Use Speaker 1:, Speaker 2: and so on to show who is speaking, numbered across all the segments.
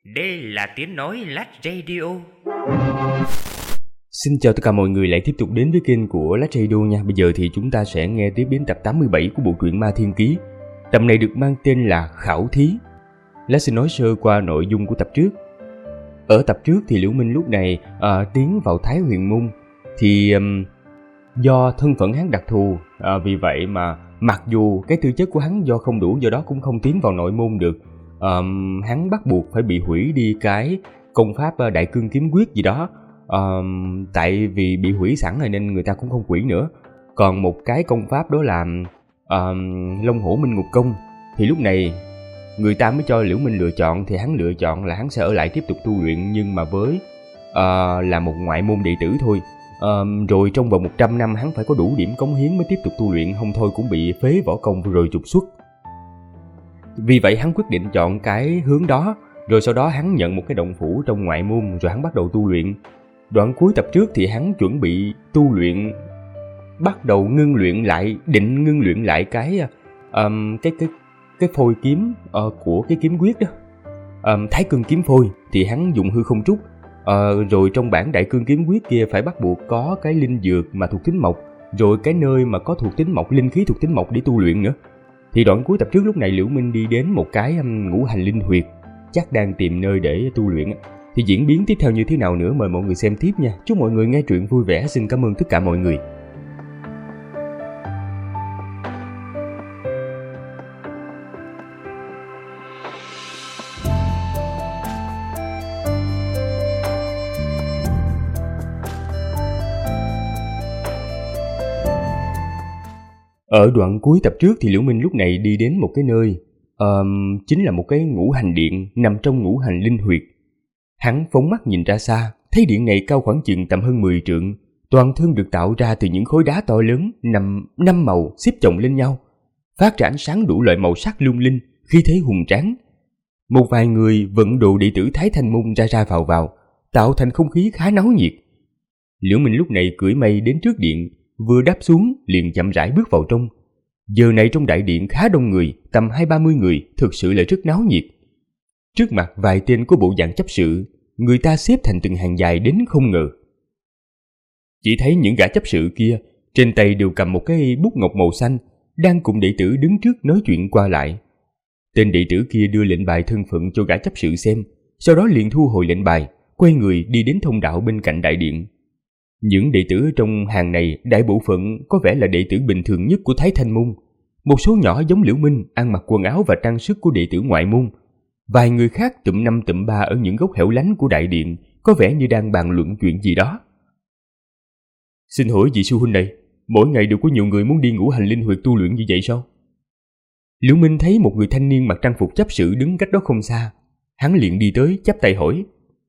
Speaker 1: Đây là tiếng nói Lách Radio.
Speaker 2: Xin chào tất cả mọi người lại tiếp tục đến với kênh của Lách Radio nha. Bây giờ thì chúng ta sẽ nghe tiếp đến tập 87 của bộ truyện Ma Thiên Ký. Tập này được mang tên là Khảo Thí. Lách xin nói sơ qua nội dung của tập trước. Ở tập trước thì Liễu Minh lúc này tiến vào Thái Huyền Môn. Thì do thân phận hắn đặc thù, vì vậy mà mặc dù cái tư chất của hắn do không đủ, do đó cũng không tiến vào nội môn được. Hắn bắt buộc phải bị hủy đi cái công pháp Đại Cương Kiếm Quyết gì đó. Tại vì bị hủy sẵn rồi nên người ta cũng không hủy nữa. Còn một cái công pháp đó là Long Hổ Minh Ngục Công. Thì lúc này người ta mới cho Liễu Minh lựa chọn. Thì hắn lựa chọn là hắn sẽ ở lại tiếp tục tu luyện, nhưng mà với là một ngoại môn đệ tử thôi. Rồi trong vòng 100 năm hắn phải có đủ điểm cống hiến mới tiếp tục tu luyện, không thôi cũng bị phế võ công rồi trục xuất. Vì vậy hắn quyết định chọn cái hướng đó. Rồi sau đó hắn nhận một cái động phủ trong ngoại môn, rồi hắn bắt đầu tu luyện. Đoạn cuối tập trước thì hắn chuẩn bị tu luyện, bắt đầu ngưng luyện lại, định ngưng luyện lại cái phôi kiếm của cái kiếm quyết đó, Thái Cương Kiếm Phôi. Thì hắn dùng hư không trúc. Rồi trong bản Đại Cương Kiếm Quyết kia phải bắt buộc có cái linh dược mà thuộc tính mộc, rồi cái nơi mà có thuộc tính mộc, linh khí thuộc tính mộc để tu luyện nữa. Thì đoạn cuối tập trước lúc này Liễu Minh đi đến một cái ngũ hành linh huyệt, chắc đang tìm nơi để tu luyện. Thì diễn biến tiếp theo như thế nào nữa mời mọi người xem tiếp nha. Chúc mọi người nghe truyện vui vẻ. Xin cảm ơn tất cả mọi người. Ở đoạn cuối tập trước thì Liễu Minh lúc này đi đến một cái nơi, chính là một cái ngũ hành điện nằm trong ngũ hành linh huyệt. Hắn phóng mắt nhìn ra xa, thấy điện này cao khoảng chừng tầm hơn 10 trượng, toàn thân được tạo ra từ những khối đá to lớn, năm màu xếp chồng lên nhau, phát ra ánh sáng đủ loại màu sắc lung linh, khí thế hùng tráng. Một vài người vận đồ đệ tử Thái Thanh Môn ra vào, tạo thành không khí khá náo nhiệt. Liễu Minh lúc này cưỡi mây đến trước điện, vừa đáp xuống liền chậm rãi bước vào trong. Giờ này trong đại điện khá đông người, tầm 20-30 người, thực sự là rất náo nhiệt. Trước mặt vài tên có bộ dạng chấp sự, người ta xếp thành từng hàng dài đến không ngờ. Chỉ thấy những gã chấp sự kia trên tay đều cầm một cái bút ngọc màu xanh, đang cùng đệ tử đứng trước nói chuyện qua lại. Tên đệ tử kia đưa lệnh bài thân phận cho gã chấp sự xem, sau đó liền thu hồi lệnh bài, quay người đi đến thông đạo bên cạnh đại điện. Những đệ tử trong hàng này đại bộ phận có vẻ là đệ tử bình thường nhất của Thái Thanh Môn. Một số nhỏ giống Liễu Minh ăn mặc quần áo và trang sức của đệ tử ngoại môn. Vài người khác tụm năm tụm ba ở những góc hẻo lánh của đại điện, có vẻ như đang bàn luận chuyện gì đó. Xin hỏi vị sư huynh này, mỗi ngày đều có nhiều người muốn đi ngũ hành linh huyệt tu luyện như vậy sao? Liễu Minh thấy một người thanh niên mặc trang phục chấp sự đứng cách đó không xa. Hắn liền đi tới chắp tay hỏi: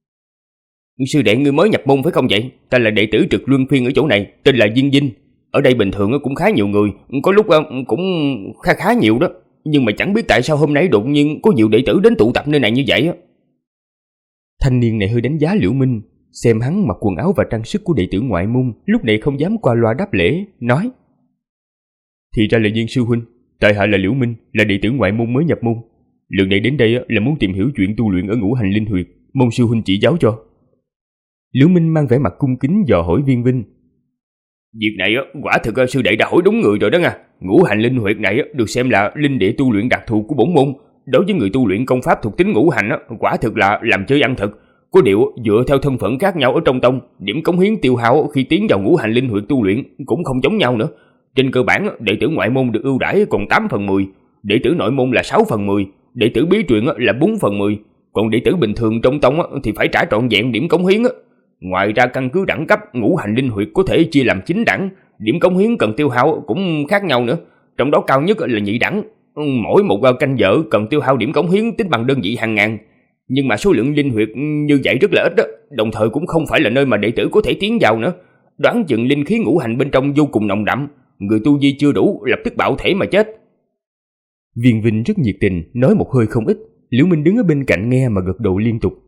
Speaker 3: Sư đệ ngươi mới nhập môn phải không vậy? Ta là đệ tử trực luân phiên ở chỗ này, tên là Diên Dinh. Ở đây bình thường cũng khá nhiều người, có lúc cũng khá nhiều đó. Nhưng mà chẳng biết tại sao hôm nay đột nhiên có nhiều đệ tử đến tụ tập nơi này như vậy.
Speaker 2: Thanh niên này hơi đánh giá Liễu Minh, xem hắn mặc quần áo và trang sức của đệ tử ngoại môn, lúc này không dám qua loa đáp lễ, nói: Thì ra là Diên sư huynh, tại hạ là Liễu Minh, là đệ tử ngoại môn mới nhập môn. Lần này đến đây là muốn tìm hiểu chuyện tu luyện ở ngũ hành linh huyệt, mong sư huynh chỉ giáo cho. Liễu Minh mang vẻ mặt cung kính dò hỏi Viên Vinh:
Speaker 3: Việc này quả thực sư đệ đã hỏi đúng người rồi đó nha. Ngũ hành linh huyệt này được xem là linh địa tu luyện đặc thù của bổn môn. Đối với người tu luyện công pháp thuộc tính ngũ hành quả thực là làm chơi ăn thực. Có điều dựa theo thân phận khác nhau ở trong tông, điểm cống hiến tiêu hao khi tiến vào ngũ hành linh huyệt tu luyện cũng không giống nhau nữa. Trên cơ bản đệ tử ngoại môn được ưu đãi còn 8/10, đệ tử nội môn là 6/10, đệ tử bí truyền là 4/10, còn đệ tử bình thường trong tông thì phải trả trọn vẹn điểm cống hiến. Ngoài ra căn cứ đẳng cấp, ngũ hành linh huyệt có thể chia làm 9 đẳng, điểm cống hiến cần tiêu hao cũng khác nhau nữa. Trong đó cao nhất là nhị đẳng, mỗi một canh giờ cần tiêu hao điểm cống hiến tính bằng đơn vị hàng ngàn. Nhưng mà số lượng linh huyệt như vậy rất là ít đó, đồng thời cũng không phải là nơi mà đệ tử có thể tiến vào nữa. Đoán chừng linh khí ngũ hành bên trong vô cùng nồng đậm, người tu vi chưa đủ lập tức bạo thể mà chết.
Speaker 2: Viên Vinh rất nhiệt tình, nói một hơi không ít. Liễu Minh đứng ở bên cạnh nghe mà gật đầu liên tục.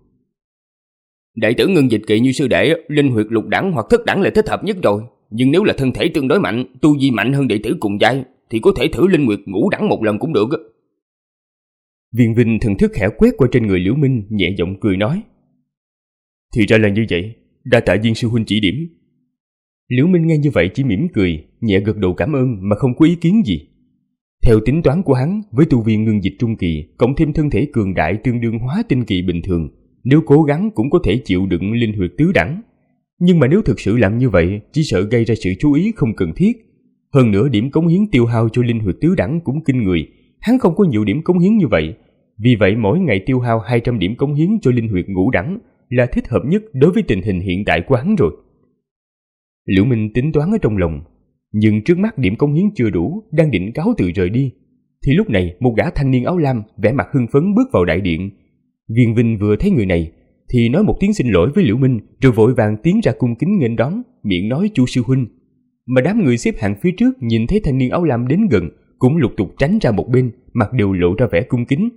Speaker 3: Đệ tử Ngân Dịch Kỵ như sư đệ, linh huyệt lục đẳng hoặc thất đẳng là thích hợp nhất rồi. Nhưng nếu là thân thể tương đối mạnh, tu vi mạnh hơn đệ tử cùng giai, thì có thể thử linh huyệt ngũ đẳng một lần cũng được.
Speaker 2: Viên Vinh thần thức khẽ quét qua trên người Liễu Minh, nhẹ giọng cười nói: Thì ra là như vậy, đa tạ Viên sư huynh chỉ điểm. Liễu Minh nghe như vậy chỉ mỉm cười, nhẹ gật đầu cảm ơn mà không có ý kiến gì. Theo tính toán của hắn, với tu vi ngưng dịch trung kỳ, cộng thêm thân thể cường đại tương đương hóa tinh kỳ bình thường, nếu cố gắng cũng có thể chịu đựng linh huyệt tứ đẳng. Nhưng mà nếu thực sự làm như vậy, chỉ sợ gây ra sự chú ý không cần thiết. Hơn nữa điểm cống hiến tiêu hao cho linh huyệt tứ đẳng cũng kinh người, hắn không có nhiều điểm cống hiến như vậy. Vì vậy mỗi ngày tiêu hao 200 điểm cống hiến cho linh huyệt ngũ đẳng là thích hợp nhất đối với tình hình hiện tại của hắn rồi. Liễu Minh tính toán ở trong lòng, nhưng trước mắt điểm cống hiến chưa đủ, đang định cáo từ rời đi, thì lúc này một gã thanh niên áo lam vẻ mặt hưng phấn bước vào đại điện. Viên Vinh vừa thấy người này thì nói một tiếng xin lỗi với Liễu Minh, rồi vội vàng tiến ra cung kính nghênh đón, miệng nói Chu sư huynh. Mà đám người xếp hàng phía trước nhìn thấy thanh niên áo lam đến gần, cũng lục tục tránh ra một bên, mặt đều lộ ra vẻ cung kính.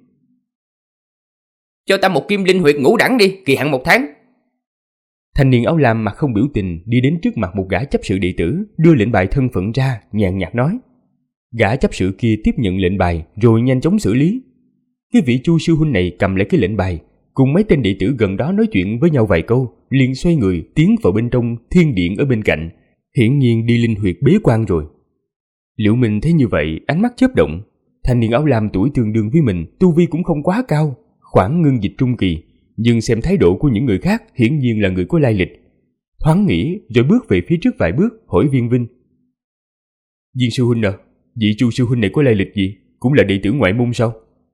Speaker 3: Cho ta một kim linh huyệt ngũ đẳng đi, kỳ hạn 1 tháng.
Speaker 2: Thanh niên áo lam mặt không biểu tình đi đến trước mặt một gã chấp sự đệ tử, đưa lệnh bài thân phận ra, nhàn nhạt nói. Gã chấp sự kia tiếp nhận lệnh bài rồi nhanh chóng xử lý. Cái vị Chu sư huynh này cầm lấy cái lệnh bài, cùng mấy tên đệ tử gần đó nói chuyện với nhau vài câu, liền xoay người tiến vào bên trong thiên điện ở bên cạnh, hiển nhiên đi linh huyệt bế quan rồi. Liễu Minh thấy như vậy, ánh mắt chớp động. Thanh niên áo lam tuổi tương đương với mình, tu vi cũng không quá cao, khoảng ngưng dịch trung kỳ, nhưng xem thái độ của những người khác hiển nhiên là người có lai lịch. Thoáng nghĩ rồi bước về phía trước vài bước, hỏi Viên Vinh. Viên sư huynh à, vị Chu sư huynh này có lai lịch gì? Cũng là đệ tử ngoại môn sao?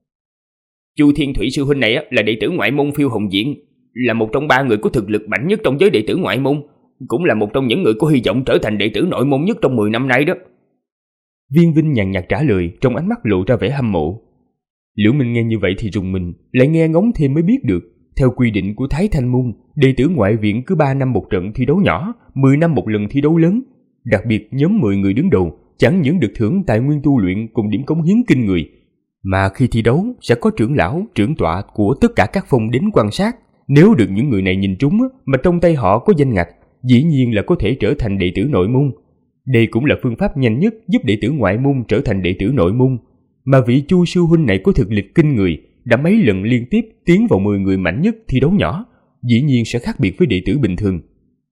Speaker 3: Chu Thiên Thủy sư huynh này là đệ tử ngoại môn Phiêu Hồng Viện, là một trong 3 người có thực lực mạnh nhất trong giới đệ tử ngoại môn, cũng là một trong những người có hy vọng trở thành đệ tử nội môn nhất trong 10 năm nay đó.
Speaker 2: Viên Vinh nhàn nhạt trả lời, trong ánh mắt lộ ra vẻ hâm mộ. Liễu Minh nghe như vậy thì rùng mình, lại nghe ngóng thêm mới biết được, theo quy định của Thái Thanh môn, đệ tử ngoại viện cứ 3 năm một trận thi đấu nhỏ, 10 năm một lần thi đấu lớn. Đặc biệt nhóm 10 người đứng đầu chẳng những được thưởng tài nguyên tu luyện cùng điểm cống hiến kinh người, mà khi thi đấu sẽ có trưởng lão, trưởng tọa của tất cả các phong đến quan sát. Nếu được những người này nhìn trúng mà trong tay họ có danh ngạch, dĩ nhiên là có thể trở thành đệ tử nội môn. Đây cũng là phương pháp nhanh nhất giúp đệ tử ngoại môn trở thành đệ tử nội môn. Mà vị Chu sư huynh này có thực lực kinh người, đã mấy lần liên tiếp tiến vào 10 người mạnh nhất thi đấu nhỏ, dĩ nhiên sẽ khác biệt với đệ tử bình thường.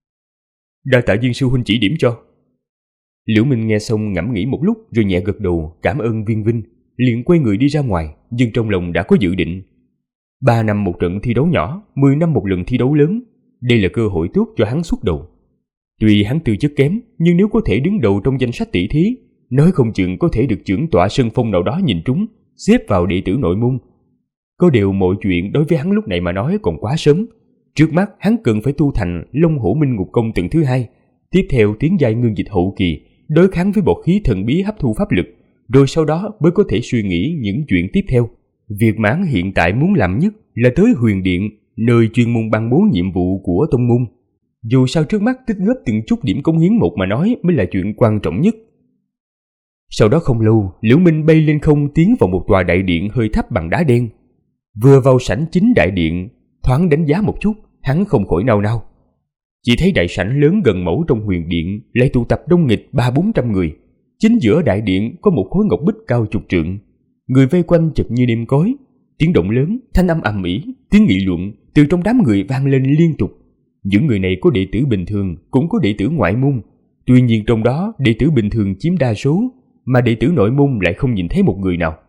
Speaker 2: Đa tạ Viên sư huynh chỉ điểm cho. Liễu Minh nghe xong ngẫm nghĩ một lúc rồi nhẹ gật đầu cảm ơn Viên Vinh, liền quay người đi ra ngoài, nhưng trong lòng đã có dự định. 3 năm một trận thi đấu nhỏ, 10 năm một lần thi đấu lớn, đây là cơ hội tốt cho hắn xuất đầu. Tuy hắn tư chất kém, nhưng nếu có thể đứng đầu trong danh sách tỷ thí, nói không chừng có thể được trưởng tọa sân phong nào đó nhìn trúng, xếp vào đệ tử nội môn. Có điều mọi chuyện đối với hắn lúc này mà nói còn quá sớm. Trước mắt hắn cần phải tu thành Long Hổ Minh Ngục Công tầng thứ 2, tiếp theo tiến giai ngưng dịch hậu kỳ, đối kháng với bột khí thần bí hấp thu pháp lực, rồi sau đó mới có thể suy nghĩ những chuyện tiếp theo. Việc mà hắn hiện tại muốn làm nhất là tới Huyền Điện, nơi chuyên môn ban bố nhiệm vụ của tông môn. Dù sao trước mắt tích góp từng chút điểm cống hiến một mà nói mới là chuyện quan trọng nhất. Sau đó không lâu, Liễu Minh bay lên không tiến vào một tòa đại điện hơi thấp bằng đá đen. Vừa vào sảnh chính đại điện, thoáng đánh giá một chút, hắn không khỏi nao nao. Chỉ thấy đại sảnh lớn gần mẫu trong Huyền Điện lại tụ tập đông nghịch 300-400 người. Chính giữa đại điện có một khối ngọc bích cao chục trượng, người vây quanh chật như đêm cối. Tiếng động lớn, thanh âm ầm ĩ, tiếng nghị luận từ trong đám người vang lên liên tục. Những người này có đệ tử bình thường, cũng có đệ tử ngoại môn. Tuy nhiên trong đó đệ tử bình thường chiếm đa số, mà đệ tử nội môn lại không nhìn thấy một người nào.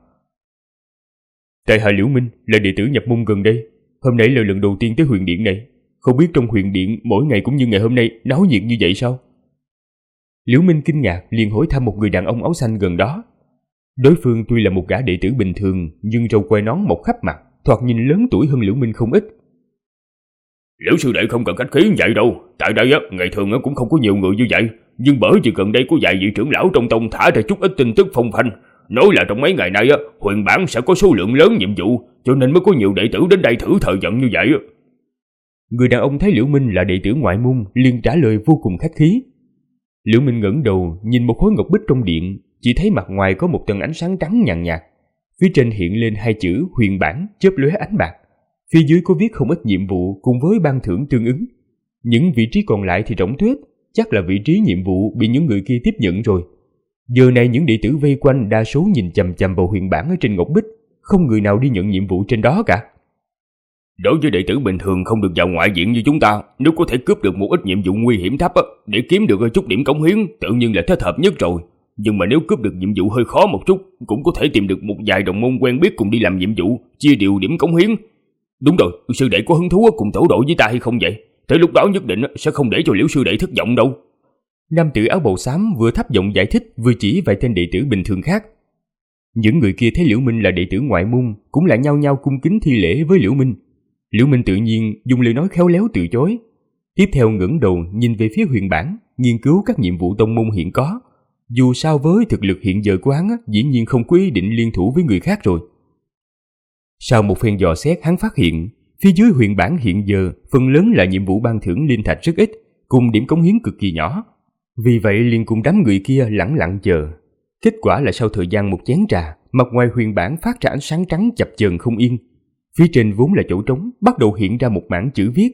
Speaker 2: Tại hạ Liễu Minh là đệ tử nhập môn gần đây, hôm nay là lần đầu tiên tới Huyền Điện này. Không biết trong Huyền Điện mỗi ngày cũng như ngày hôm nay náo nhiệt như vậy sao? Liễu Minh kinh ngạc liền hỏi thăm một người đàn ông áo xanh gần đó. Đối phương tuy là một gã đệ tử bình thường, nhưng râu quai nón mọc khắp mặt, thoạt nhìn lớn tuổi hơn Liễu Minh không ít.
Speaker 3: Liễu sư đệ không cần khách khí như vậy đâu, tại đây ngày thường cũng không có nhiều người như vậy, nhưng bởi vì gần đây có vài vị trưởng lão trong tông thả ra chút ít tin tức phong phanh, nói là trong mấy ngày nay Huyền Bản sẽ có số lượng lớn nhiệm vụ, cho nên mới có nhiều đệ tử đến đây thử thời vận như vậy.
Speaker 2: Người đàn ông thấy Liễu Minh là đệ tử ngoại môn liền trả lời vô cùng khách khí. Liễu Minh ngẩng đầu nhìn một khối ngọc bích trong điện, chỉ thấy mặt ngoài có một tầng ánh sáng trắng nhàn nhạt, phía trên hiện lên 2 chữ Huyền Bản chớp lóe ánh bạc, phía dưới có viết không ít nhiệm vụ cùng với ban thưởng tương ứng. Những vị trí còn lại thì rỗng tuếch, chắc là vị trí nhiệm vụ bị những người kia tiếp nhận rồi. Giờ này những đệ tử vây quanh đa số nhìn chằm chằm vào Huyền Bản ở trên ngọc bích, không người nào đi nhận nhiệm vụ trên đó cả.
Speaker 3: Đối với đệ tử bình thường không được vào ngoại viện như chúng ta, nếu có thể cướp được một ít nhiệm vụ nguy hiểm thấp để kiếm được chút điểm cống hiến, tự nhiên là thích hợp nhất rồi. Nhưng mà nếu cướp được nhiệm vụ hơi khó một chút, cũng có thể tìm được một vài đồng môn quen biết cùng đi làm nhiệm vụ, chia đều điểm cống hiến. Đúng rồi, sư đệ có hứng thú cùng tổ đội với ta hay không vậy? Tới lúc đó nhất định sẽ không để cho Liễu sư đệ thất vọng đâu.
Speaker 2: Nam tử áo bào xám vừa thấp giọng giải thích, vừa chỉ vài tên đệ tử bình thường khác. Những người kia thấy Liễu Minh là đệ tử ngoại môn, cũng lại nhao nhao cung kính thi lễ với Liễu Minh. Liễu Minh tự nhiên dùng lời nói khéo léo từ chối. Tiếp theo ngẩng đầu nhìn về phía Huyền Bản, nghiên cứu các nhiệm vụ tông môn hiện có. Dù sao với thực lực hiện giờ của hắn, dĩ nhiên không có ý định liên thủ với người khác rồi. Sau một phen dò xét, hắn phát hiện phía dưới Huyền Bản hiện giờ phần lớn là nhiệm vụ ban thưởng linh thạch rất ít, cùng điểm cống hiến cực kỳ nhỏ. Vì vậy liền cùng đám người kia lẳng lặng chờ. Kết quả là sau thời gian một chén trà, mặt ngoài Huyền Bản phát ra ánh sáng trắng chập chờn không yên. Phía trên vốn là chỗ trống, bắt đầu hiện ra một mảng chữ viết.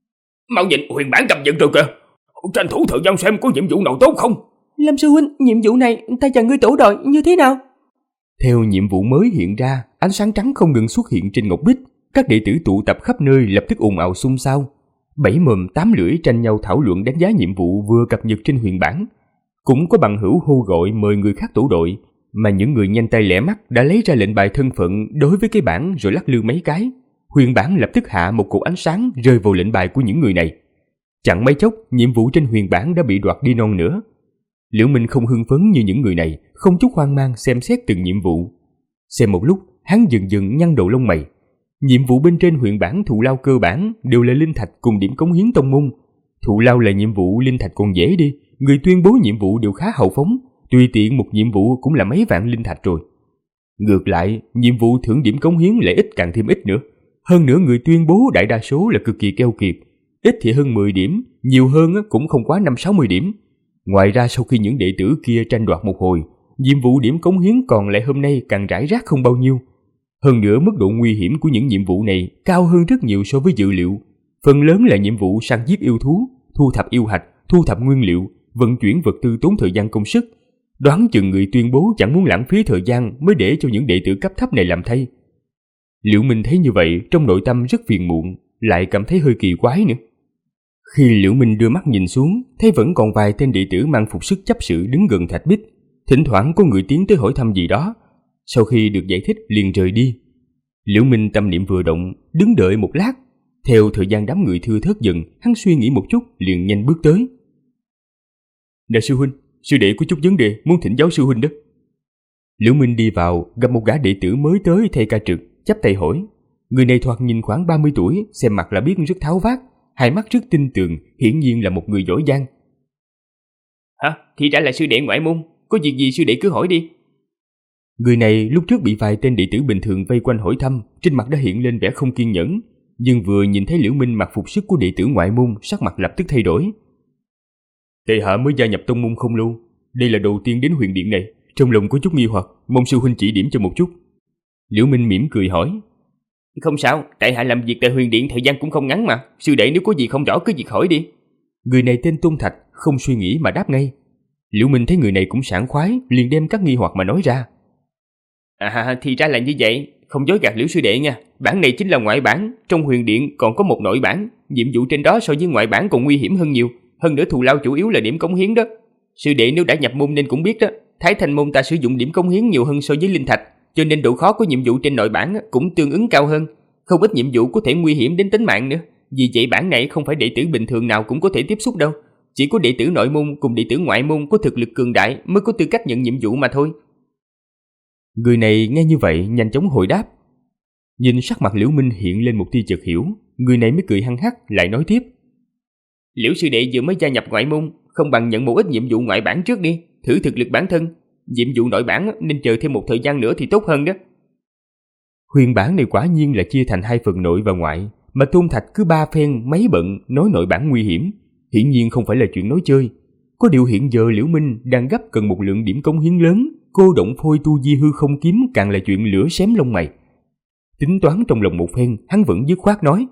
Speaker 3: Mau nhìn, Huyền Bản cập nhật rồi kìa. Tranh thủ thời gian xem có nhiệm vụ nào tốt không.
Speaker 4: Lâm sư huynh, nhiệm vụ này ta và ngươi tổ đội như thế nào?
Speaker 2: Theo nhiệm vụ mới hiện ra, ánh sáng trắng không ngừng xuất hiện trên ngọc bích. Các đệ tử tụ tập khắp nơi lập tức ồn ào xôn xao. 7 mồm 8 lưỡi tranh nhau thảo luận đánh giá nhiệm vụ vừa cập nhật trên Huyền Bản. Cũng có bằng hữu hô gọi mời người khác tổ đội, mà những người nhanh tay lẹ mắt đã lấy ra lệnh bài thân phận đối với cái bảng rồi lắc lư mấy cái. Huyền Bản lập tức hạ một cột ánh sáng rơi vào lệnh bài của những người này. Chẳng mấy chốc, nhiệm vụ trên Huyền Bản đã bị đoạt đi non nữa. Liễu Minh không hưng phấn như những người này, không chút hoang mang xem xét từng nhiệm vụ. Xem một lúc, hắn dần dần nhăn đầu lông mày. Nhiệm vụ bên trên Huyền Bản thù lao cơ bản đều là linh thạch cùng điểm cống hiến tông môn. Thù lao là nhiệm vụ, linh thạch còn dễ đi, người tuyên bố nhiệm vụ đều khá hào phóng, tùy tiện một nhiệm vụ cũng là mấy vạn linh thạch rồi. Ngược lại, nhiệm vụ thưởng điểm cống hiến lại ít càng thêm ít nữa. Hơn nữa người tuyên bố đại đa số là cực kỳ keo kiệt, ít thì hơn 10 điểm, nhiều hơn cũng không quá 5-60 điểm. Ngoài ra sau khi những đệ tử kia tranh đoạt một hồi, nhiệm vụ điểm cống hiến còn lại hôm nay càng rải rác không bao nhiêu. Hơn nữa mức độ nguy hiểm của những nhiệm vụ này cao hơn rất nhiều so với dự liệu. Phần lớn là nhiệm vụ săn giết yêu thú, thu thập yêu hạch, thu thập nguyên liệu, vận chuyển vật tư tốn thời gian công sức. Đoán chừng người tuyên bố chẳng muốn lãng phí thời gian mới để cho những đệ tử cấp thấp này làm thay. Liễu Minh thấy như vậy, trong nội tâm rất phiền muộn, lại cảm thấy hơi kỳ quái nữa. Khi Liễu Minh đưa mắt nhìn xuống, thấy vẫn còn vài tên đệ tử mang phục sức chấp sự đứng gần thạch bích. Thỉnh thoảng có người tiến tới hỏi thăm gì đó. Sau khi được giải thích liền rời đi. Liễu Minh tâm niệm vừa động, đứng đợi một lát. Theo thời gian đám người thưa thớt dần, hắn suy nghĩ một chút liền nhanh bước tới. Đại sư huynh, sư đệ có chút vấn đề muốn thỉnh giáo sư huynh đó. Liễu Minh đi vào, gặp một gã đệ tử mới tới thay ca trực, chắp tay hỏi. Người này thoạt nhìn khoảng 30 tuổi, xem mặt là biết rất tháo vát, hai mắt rất tinh tường, hiển nhiên là một người giỏi giang.
Speaker 4: Hả? Thì ra là sư đệ ngoại môn, có việc gì sư đệ cứ hỏi đi.
Speaker 2: Người này lúc trước bị vài tên đệ tử bình thường vây quanh hỏi thăm, trên mặt đã hiện lên vẻ không kiên nhẫn, nhưng vừa nhìn thấy Liễu Minh mặc phục sức của đệ tử ngoại môn, sắc mặt lập tức thay đổi. Tệ hạ mới gia nhập tông môn không lâu, đây là đầu tiên đến huyền điện này, trong lòng có chút nghi hoặc, mong sư huynh chỉ điểm cho một chút. Liễu Minh mỉm cười hỏi.
Speaker 4: Không sao, tại hạ làm việc tại huyền điện thời gian cũng không ngắn mà, sư đệ nếu có gì không rõ cứ việc hỏi đi.
Speaker 2: Người này tên Tôn Thạch, không suy nghĩ mà đáp ngay. Liễu Minh thấy người này cũng sảng khoái, liền đem các nghi hoặc mà nói ra.
Speaker 4: Thì ra là như vậy, không dối gạt Liễu sư đệ nha, bản này chính là ngoại bản, trong huyền điện còn có một nội bản, nhiệm vụ trên đó so với ngoại bản còn nguy hiểm hơn nhiều, hơn nữa thù lao chủ yếu là điểm cống hiến đó. Sư đệ nếu đã nhập môn nên cũng biết đó, Thái Thanh môn ta sử dụng điểm cống hiến nhiều hơn so với linh thạch, cho nên độ khó của nhiệm vụ trên nội bản cũng tương ứng cao hơn, không ít nhiệm vụ có thể nguy hiểm đến tính mạng nữa. Vì vậy bản này không phải đệ tử bình thường nào cũng có thể tiếp xúc đâu, chỉ có đệ tử nội môn cùng đệ tử ngoại môn có thực lực cường đại mới có tư cách nhận nhiệm vụ mà thôi.
Speaker 2: Người này nghe như vậy nhanh chóng hồi đáp. Nhìn sắc mặt Liễu Minh hiện lên một tia chợt hiểu, người này mới cười hăng hắc lại nói tiếp.
Speaker 4: Liễu sư đệ vừa mới gia nhập ngoại môn, không bằng nhận một ít nhiệm vụ ngoại bản trước đi, thử thực lực bản thân. Nhiệm vụ nội bản nên chờ thêm một thời gian nữa thì tốt hơn đó.
Speaker 2: Huyền bản này quả nhiên là chia thành hai phần nội và ngoại, mà Tôn Thạch cứ ba phen mấy bận nói nội bản nguy hiểm, hiển nhiên không phải là chuyện nói chơi. Có điều hiện giờ Liễu Minh đang gấp cần một lượng điểm cống hiến lớn, cô động phôi tu di hư không kiếm càng là chuyện lửa xém lông mày. Tính toán trong lòng một phen, hắn vẫn dứt khoát nói.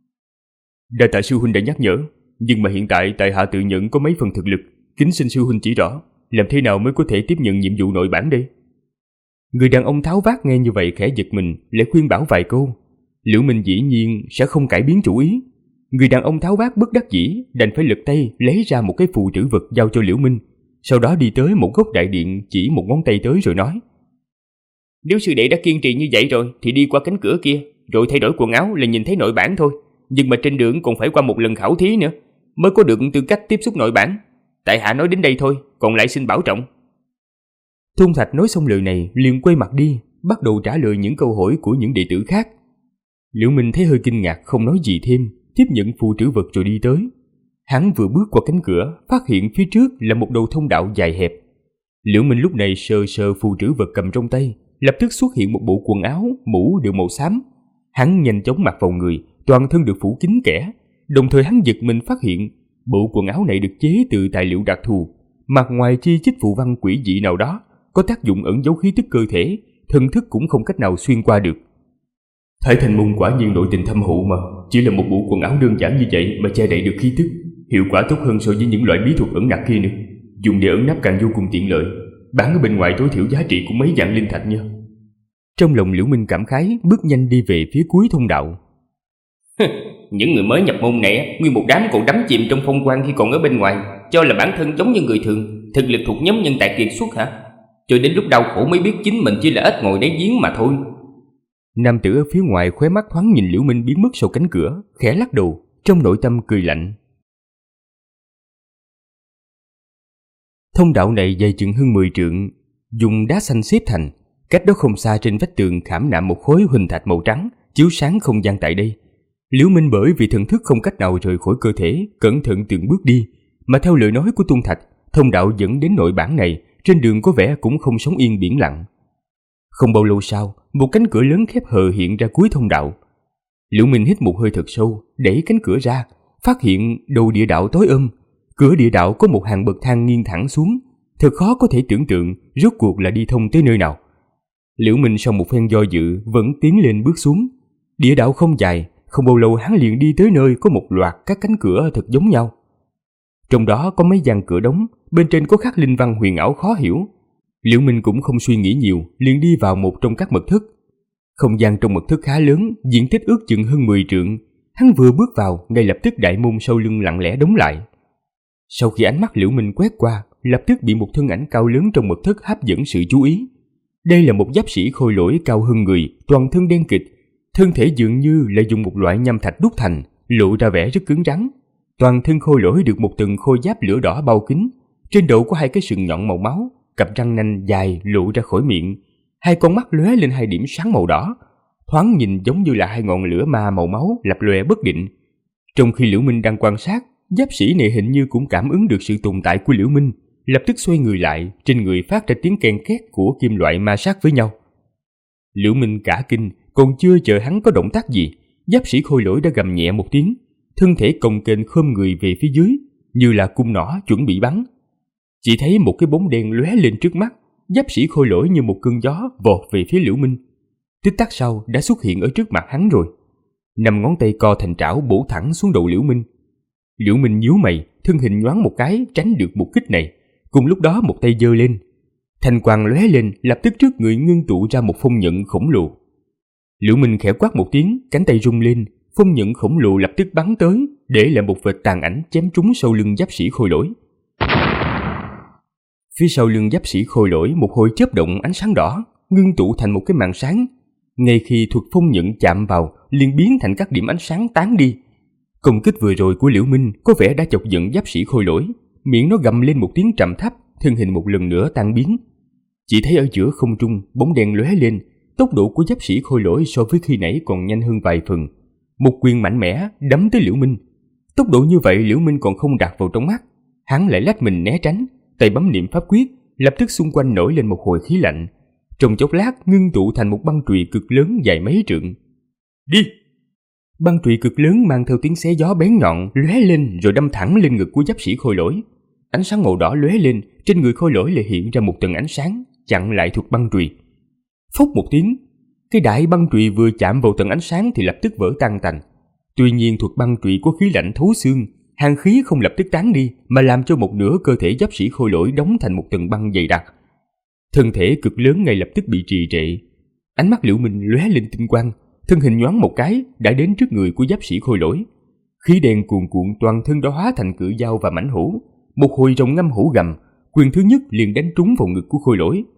Speaker 2: Đa tạ sư huynh đã nhắc nhở, nhưng mà hiện tại tại hạ tự nhận có mấy phần thực lực, kính xin sư huynh chỉ rõ, làm thế nào mới có thể tiếp nhận nhiệm vụ nội bản đây? Người đàn ông tháo vát nghe như vậy khẽ giật mình, lại khuyên bảo vài câu. Liễu Minh dĩ nhiên sẽ không cải biến chủ ý. Người đàn ông tháo vát bất đắc dĩ đành phải lật tay lấy ra một cái phù trữ vật giao cho Liễu Minh, sau đó đi tới một góc đại điện chỉ một ngón tay tới rồi nói:
Speaker 4: Nếu sư đệ đã kiên trì như vậy rồi thì đi qua cánh cửa kia, rồi thay đổi quần áo là nhìn thấy nội bản thôi. Nhưng mà trên đường còn phải qua một lần khảo thí nữa mới có được tư cách tiếp xúc nội bản. Tại hạ nói đến đây thôi, còn lại xin bảo trọng.
Speaker 2: Thung Thạch nói xong lời này liền quay mặt đi, bắt đầu trả lời những câu hỏi của những đệ tử khác. Liễu Minh thấy hơi kinh ngạc không nói gì thêm, tiếp nhận phù trữ vật rồi đi tới. Hắn vừa bước qua cánh cửa, phát hiện phía trước là một đầu thông đạo dài hẹp. Liễu Minh lúc này sờ sờ phù trữ vật cầm trong tay, lập tức xuất hiện một bộ quần áo, mũ đều màu xám. Hắn nhanh chóng mặc vào người, toàn thân được phủ kín kẽ. Đồng thời hắn giật mình phát hiện bộ quần áo này được chế từ tài liệu đặc thù, mặt ngoài chi chít phù văn quỷ dị nào đó, có tác dụng ẩn giấu khí tức cơ thể, thần thức cũng không cách nào xuyên qua được. Thái Thành Môn quả nhiên nội tình thâm hậu mà, chỉ là một bộ quần áo đơn giản như vậy mà che đậy được khí tức, hiệu quả tốt hơn so với những loại bí thuật ẩn nặc kia nữa. Dùng để ẩn nấp càng vô cùng tiện lợi, bán ở bên ngoài tối thiểu giá trị cũng mấy vạn linh thạch nha. Trong lòng Liễu Minh cảm khái, bước nhanh đi về phía cuối thông đạo.
Speaker 4: Những người mới nhập môn này, nguyên một đám còn đắm chìm trong phong quang khi còn ở bên ngoài, cho là bản thân giống như người thường, thực lực thuộc nhóm nhân tài kiệt xuất hả? Cho đến lúc đau khổ mới biết chính mình chỉ là ếch ngồi đáy giếng mà thôi.
Speaker 2: Nam tử ở phía ngoài khóe mắt thoáng nhìn Liễu Minh biến mất sau cánh cửa, khẽ lắc đầu, trong nội tâm cười lạnh. Thông đạo này dày chừng hơn 10 trượng, dùng đá xanh xếp thành, cách đó không xa trên vách tường khảm nạm một khối huỳnh thạch màu trắng, chiếu sáng không gian tại đây. Liễu Minh bởi vì thần thức không cách nào rời khỏi cơ thể, cẩn thận từng bước đi, mà theo lời nói của Tuân Thạch, thông đạo dẫn đến nội bản này, trên đường có vẻ cũng không sóng yên biển lặng. Không bao lâu sau, một cánh cửa lớn khép hờ hiện ra cuối thông đạo. Liễu Minh hít một hơi thật sâu, đẩy cánh cửa ra, phát hiện đầu địa đạo tối cửa địa đạo có một hàng bậc thang nghiêng thẳng xuống, thật khó có thể tưởng tượng rốt cuộc là đi thông tới nơi nào. Liễu Minh sau một phen do dự vẫn tiến lên bước xuống. Địa đạo không dài, không bao lâu hắn liền đi tới nơi có một loạt các cánh cửa thật giống nhau. Trong đó có mấy gian cửa đóng, bên trên có khắc linh văn huyền ảo khó hiểu. Liễu Minh cũng không suy nghĩ nhiều, liền đi vào một trong các mật thất. Không gian trong mật thất khá lớn, diện tích ước chừng hơn 10 trượng. Hắn vừa bước vào, ngay lập tức đại môn sau lưng lặng lẽ đóng lại. Sau khi ánh mắt Liễu Minh quét qua, lập tức bị một thân ảnh cao lớn trong mật thất hấp dẫn sự chú ý. Đây là một giáp sĩ khôi lỗi cao hơn người, toàn thân đen kịt, thân thể dường như là dùng một loại nham thạch đúc thành, lộ ra vẻ rất cứng rắn. Toàn thân khôi lỗi được một tầng khôi giáp lửa đỏ bao kín, trên đầu có hai cái sừng nhọn màu máu, cặp răng nanh dài lộ ra khỏi miệng, hai con mắt lóe lên hai điểm sáng màu đỏ, thoáng nhìn giống như là hai ngọn lửa ma màu máu lập lòe bất định. Trong khi Liễu Minh đang quan sát, giáp sĩ này hình như cũng cảm ứng được sự tồn tại của Liễu Minh, lập tức xoay người lại, trên người phát ra tiếng ken két của kim loại ma sát với nhau. Liễu Minh cả kinh, còn chưa chờ hắn có động tác gì, giáp sĩ khôi lỗi đã gầm nhẹ một tiếng, thân thể cồng kềnh khom người về phía dưới, như là cung nỏ chuẩn bị bắn. Chỉ thấy một cái bóng đen lóe lên trước mắt, giáp sĩ khôi lỗi như một cơn gió vọt về phía Liễu Minh. Tích tắc sau đã xuất hiện ở trước mặt hắn rồi. 5 ngón tay co thành trảo bổ thẳng xuống đầu Liễu Minh. Liễu Minh nhíu mày, thân hình nhoáng một cái tránh được một kích này. Cùng lúc đó một tay giơ lên, thanh quang lóe lên, lập tức trước người ngưng tụ ra một phong nhận khổng lồ. Liễu Minh khẽ quát một tiếng, cánh tay rung lên, phong nhận khổng lồ lập tức bắn tới, để lại một vệt tàn ảnh chém trúng sau lưng giáp sĩ khôi lỗi. Phía sau lưng giáp sĩ khôi lỗi một hồi chớp động ánh sáng đỏ, ngưng tụ thành một cái màn sáng. Ngay khi thuật phong nhận chạm vào, liền biến thành các điểm ánh sáng tán đi. Công kích vừa rồi của Liễu Minh có vẻ đã chọc giận giáp sĩ khôi lỗi, miệng nó gầm lên một tiếng trầm thấp, thân hình một lần nữa tan biến. Chỉ thấy ở giữa không trung, bóng đen lóe lên, tốc độ của giáp sĩ khôi lỗi so với khi nãy còn nhanh hơn vài phần. Một quyền mạnh mẽ đấm tới Liễu Minh. Tốc độ như vậy Liễu Minh còn không đặt vào trong mắt, hắn lại lách mình né tránh, tay bấm niệm pháp quyết, lập tức xung quanh nổi lên một hồi khí lạnh. Trong chốc lát ngưng tụ thành một băng chùy cực lớn dài mấy trượng. Đi! Băng chùy cực lớn mang theo tiếng xé gió bén nhọn lóe lên rồi đâm thẳng lên ngực của giáp sĩ khôi lỗi. Ánh sáng màu đỏ lóe lên, trên người khôi lỗi lại hiện ra một tầng ánh sáng chặn lại thuật băng chùy. Phốc một tiếng, cái đại băng chùy vừa chạm vào tầng ánh sáng thì lập tức vỡ tan tành. Tuy nhiên thuật băng chùy có khí lạnh thấu xương, hàn khí không lập tức tán đi mà làm cho một nửa cơ thể giáp sĩ khôi lỗi đóng thành một tầng băng dày đặc. Thân thể cực lớn ngay lập tức bị trì trệ. Ánh mắt Liễu Minh lóe lên tinh quang, thân hình nhoáng một cái đã đến trước người của giáp sĩ Khôi Lỗi. Khí đen cuồn cuộn toàn thân đã hóa thành cự dao và mãnh hổ. Một hồi rồng ngâm hổ gầm, quyền thứ nhất liền đánh trúng vào ngực của Khôi Lỗi.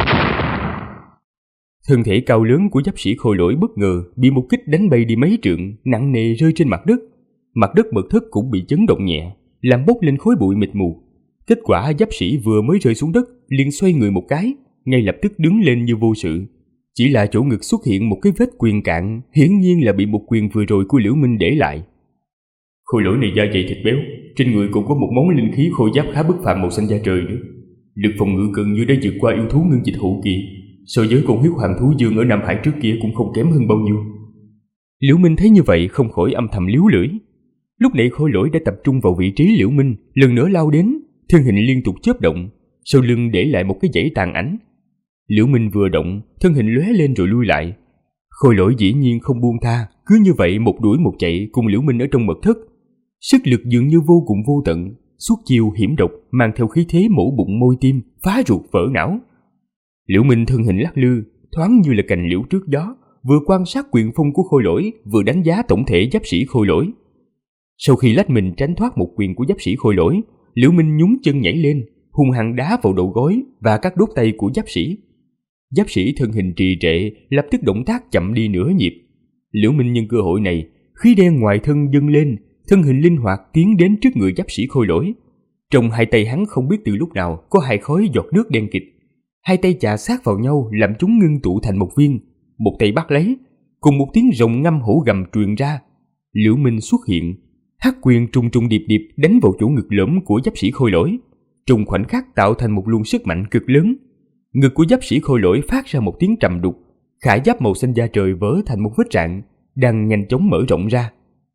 Speaker 2: Thân thể cao lớn của giáp sĩ Khôi Lỗi bất ngờ bị một kích đánh bay đi mấy trượng, nặng nề rơi trên mặt đất. Mặt đất mật thất cũng bị chấn động nhẹ, làm bốc lên khói bụi mịt mù. Kết quả giáp sĩ vừa mới rơi xuống đất liền xoay người một cái, ngay lập tức đứng lên như vô sự. Chỉ là chỗ ngực xuất hiện một cái vết quyền cạn, hiển nhiên là bị một quyền vừa rồi của Liễu Minh để lại. Khôi Lỗi này da dày thịt béo, trên người cũng có một món linh khí khôi giáp khá bất phàm màu xanh da trời nữa. Lực phòng ngự gần như đã vượt qua yêu thú ngưng dịch hậu kỳ, so với con huyết hoàng thú dương ở Nam Hải trước kia cũng không kém hơn bao nhiêu. Liễu Minh thấy như vậy không khỏi âm thầm liếu lưỡi. Lúc nãy Khôi Lỗi đã tập trung vào vị trí Liễu Minh, lần nữa lao đến, thân hình liên tục chớp động, sau lưng để lại một cái dãy tàn ảnh. Liễu Minh vừa động, thân hình lóe lên rồi lui lại. Khôi Lỗi dĩ nhiên không buông tha, cứ như vậy một đuổi một chạy cùng Liễu Minh ở trong mật thất. Sức lực dường như vô cùng vô tận, suốt chiêu hiểm độc mang theo khí thế mổ bụng môi tim, phá ruột vỡ não. Liễu Minh thân hình lắc lư, thoáng như là cành liễu trước gió, vừa quan sát quyền phong của Khôi Lỗi, vừa đánh giá tổng thể giáp sĩ Khôi Lỗi. Sau khi lách mình tránh thoát một quyền của giáp sĩ Khôi Lỗi, Liễu Minh nhún chân nhảy lên, hung hăng đá vào đầu gối và các đốt tay của giáp sĩ. Giáp sĩ thân hình trì trệ, lập tức động tác chậm đi nửa nhịp. Liễu Minh nhân cơ hội này, khí đen ngoài thân dâng lên, thân hình linh hoạt tiến đến trước người giáp sĩ Khôi Lỗi. Trong hai tay hắn không biết từ lúc nào có hai khói giọt nước đen kịt. Hai tay chà sát vào nhau làm chúng ngưng tụ thành một viên, một tay bắt lấy, cùng một tiếng rồng ngâm hổ gầm truyền ra. Liễu Minh xuất hiện, hắc quyền trùng trùng điệp điệp đánh vào chỗ ngực lõm của giáp sĩ Khôi Lỗi, trong khoảnh khắc tạo thành một luồng sức mạnh cực lớn. Ngực của giáp sĩ Khôi Lỗi phát ra một tiếng trầm đục, khải giáp màu xanh da trời vỡ thành một vết rạn, đang nhanh chóng mở rộng ra.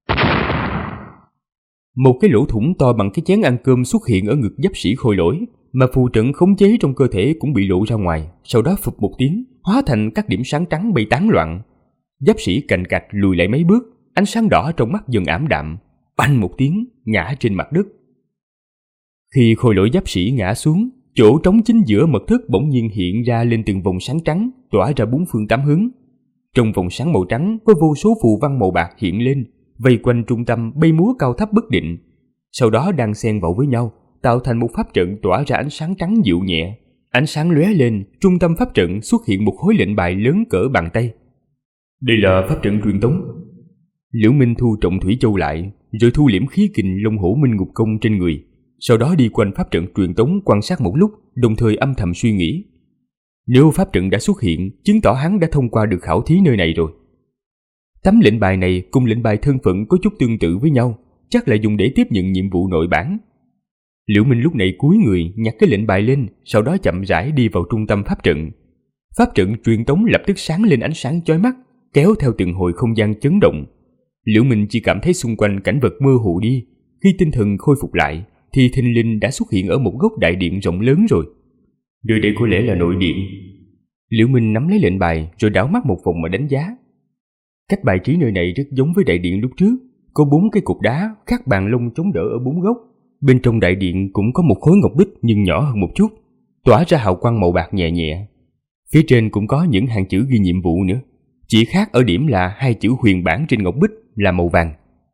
Speaker 2: Một cái lỗ thủng to bằng cái chén ăn cơm xuất hiện ở ngực giáp sĩ Khôi Lỗi, mà phù trận khống chế trong cơ thể cũng bị lộ ra ngoài, sau đó phụp một tiếng, hóa thành các điểm sáng trắng bay tán loạn. Giáp sĩ cành cạch lùi lại mấy bước, ánh sáng đỏ trong mắt dần ảm đạm, bành một tiếng ngã trên mặt đất. Khi Khôi Lỗi giáp sĩ ngã xuống, chỗ trống chính giữa mật thất bỗng nhiên hiện ra lên từng vòng sáng trắng, tỏa ra bốn phương tám hướng. Trong vòng sáng màu trắng có vô số phù văn màu bạc hiện lên, vây quanh trung tâm bay múa cao thấp bất định, sau đó đan xen vào với nhau, tạo thành một pháp trận tỏa ra ánh sáng trắng dịu nhẹ. Ánh sáng lóe lên, trung tâm pháp trận xuất hiện một khối lệnh bài lớn cỡ bàn tay. Đây là pháp trận truyền tống. Liễu Minh thu trọng thủy châu lại, rồi thu liễm khí kình Long Hổ Minh Ngục Công trên người, sau đó đi quanh pháp trận truyền tống quan sát một lúc, đồng thời âm thầm suy nghĩ. Nếu pháp trận đã xuất hiện, chứng tỏ hắn đã thông qua được khảo thí nơi này rồi. Tấm lệnh bài này cùng lệnh bài thân phận có chút tương tự với nhau, chắc là dùng để tiếp nhận nhiệm vụ nội bản. Liễu Minh lúc này cúi người nhặt cái lệnh bài lên, sau đó chậm rãi đi vào trung tâm pháp trận. Pháp trận truyền tống lập tức sáng lên ánh sáng chói mắt, kéo theo từng hồi không gian chấn động. Liễu Minh chỉ cảm thấy xung quanh cảnh vật mơ hồ đi, khi tinh thần khôi phục lại thì thình lình đã xuất hiện ở một góc đại điện rộng lớn rồi. Nơi đây có lẽ là nội điện. Liễu Minh nắm lấy lệnh bài rồi đảo mắt một vòng mà đánh giá. Cách bài trí nơi này rất giống với đại điện lúc trước, có 4 cái cục đá khắc bàn lông chống đỡ ở 4 góc. Bên trong đại điện cũng có một khối ngọc bích nhưng nhỏ hơn một chút, tỏa ra hào quang màu bạc nhẹ nhẹ. Phía trên cũng có những hàng chữ ghi nhiệm vụ nữa, chỉ khác ở điểm là 2 chữ huyền bản trên ngọc bích là màu vàng.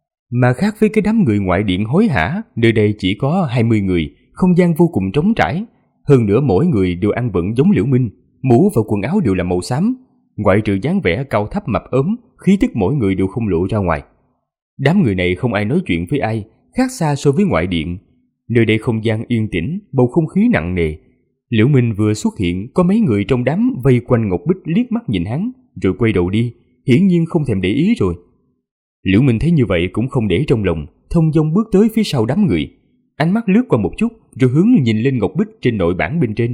Speaker 2: Mà khác với cái đám người ngoại điện hối hả, nơi đây chỉ có 20 người, không gian vô cùng trống trải. Hơn nữa mỗi người đều ăn vận giống Liễu Minh, mũ và quần áo đều là màu xám, ngoại trừ dáng vẻ cao thấp mập ốm, khí tức mỗi người đều không lộ ra ngoài. Đám người này không ai nói chuyện với ai, khác xa so với ngoại điện. Nơi đây không gian yên tĩnh, bầu không khí nặng nề. Liễu Minh vừa xuất hiện, có mấy người trong đám vây quanh ngọc bích liếc mắt nhìn hắn, rồi quay đầu đi, hiển nhiên không thèm để ý rồi. Liễu Minh thấy như vậy cũng không để trong lòng, thông dong bước tới phía sau đám người. Ánh mắt lướt qua một chút, rồi hướng nhìn lên ngọc bích trên nội bản bên trên.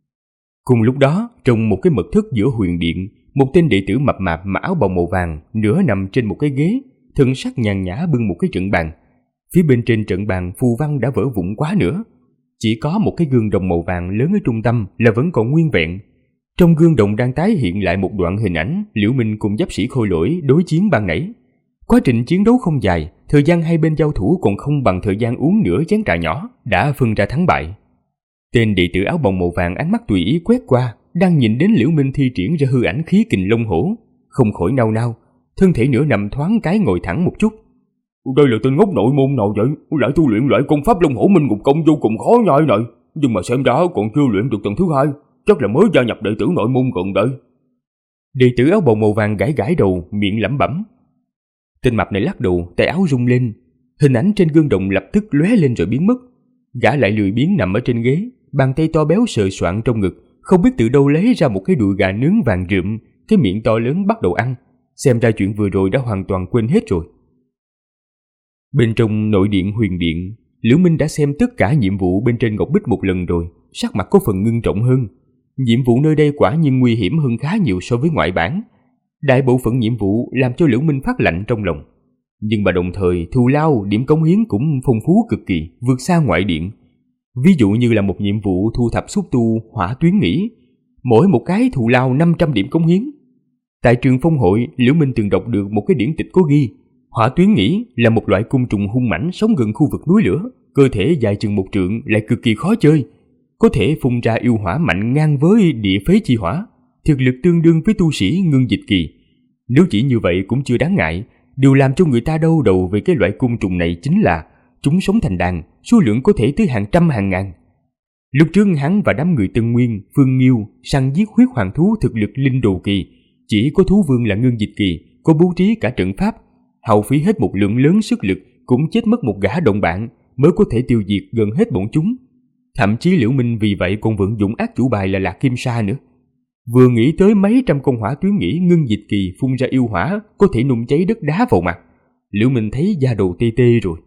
Speaker 2: Cùng lúc đó, trong một cái mật thất giữa huyền điện, một tên đệ tử mập mạp mặc áo bào màu vàng, nửa nằm trên một cái ghế, thân sắc nhàn nhã bưng một cái trận bàn. Phía bên trên trận bàn phù văn đã vỡ vụn quá nữa, chỉ có một cái gương đồng màu vàng lớn ở trung tâm là vẫn còn nguyên vẹn. Trong gương đồng đang tái hiện lại một đoạn hình ảnh Liễu Minh cùng giáp sĩ Khôi Lỗi đối chiến ban nãy. Quá trình chiến đấu không dài, thời gian hai bên giao thủ còn không bằng thời gian uống nửa chén trà nhỏ đã phân ra thắng bại. Tên đệ tử áo bồng màu vàng ánh mắt tùy ý quét qua, đang nhìn đến Liễu Minh thi triển ra hư ảnh khí kình long hổ, không khỏi nao nao, thân thể nửa nằm thoáng cái ngồi thẳng một chút.
Speaker 3: Đây là tên ngốc nội môn nào vậy? Lại tu luyện loại công pháp long hổ minh ngục công vô cùng khó nhai này, nhưng mà xem ra còn chưa luyện được tầng thứ 2, chắc là mới gia nhập đệ tử nội môn gần đây.
Speaker 2: Đệ tử áo bào màu vàng gãi gãi đầu, miệng lẩm bẩm. Tên mập này lắc đầu, tay áo rung lên, hình ảnh trên gương đồng lập tức lóe lên rồi biến mất. Gã lại lười biếng nằm ở trên ghế, bàn tay to béo sờ soạng trong ngực, không biết từ đâu lấy ra một cái đùi gà nướng vàng rượm, cái miệng to lớn bắt đầu ăn. Xem ra chuyện vừa rồi đã hoàn toàn quên hết rồi. Bên trong nội điện huyền điện, Liễu Minh đã xem tất cả nhiệm vụ bên trên ngọc bích một lần rồi, sắc mặt có phần ngưng trọng hơn. Nhiệm vụ nơi đây quả nhiên nguy hiểm hơn khá nhiều so với ngoại bản. Đại bộ phận nhiệm vụ làm cho Liễu Minh phát lạnh trong lòng. Nhưng mà đồng thời thù lao, điểm cống hiến cũng phong phú cực kỳ, vượt xa ngoại điện. Ví dụ như là một nhiệm vụ thu thập xúc tu hỏa tuyến nghỉ, mỗi một cái thù lao 500 điểm cống hiến. Tại trường phong hội, Liễu Minh từng đọc được một cái điển tịch có ghi, hỏa tuyến nghỉ là một loại côn trùng hung mãnh sống gần khu vực núi lửa, cơ thể dài chừng 1 trượng, lại cực kỳ khó chơi, có thể phun ra yêu hỏa mạnh ngang với địa phế chi hỏa, thực lực tương đương với tu sĩ ngưng dịch kỳ. Nếu chỉ như vậy cũng chưa đáng ngại, điều làm cho người ta đau đầu về cái loại côn trùng này chính là chúng sống thành đàn, số lượng có thể tới hàng trăm hàng ngàn. Lúc trước hắn và đám người Tân Nguyên, Phương Nghiêu săn giết huyết hoàng thú thực lực linh đồ kỳ, chỉ có thú vương là ngưng dịch kỳ, có bố trí cả trận pháp, hao phí hết một lượng lớn sức lực, cũng chết mất một gã đồng bạn mới có thể tiêu diệt gần hết bọn chúng. Thậm chí Liễu Minh vì vậy còn vận dụng ác chủ bài là Lạc Kim Sa nữa. Vừa nghĩ tới mấy trăm con hỏa tuyến nghỉ ngưng dịch kỳ phun ra yêu hỏa có thể nung cháy đất đá vào mặt, Liễu Minh thấy da đầu tê tê rồi.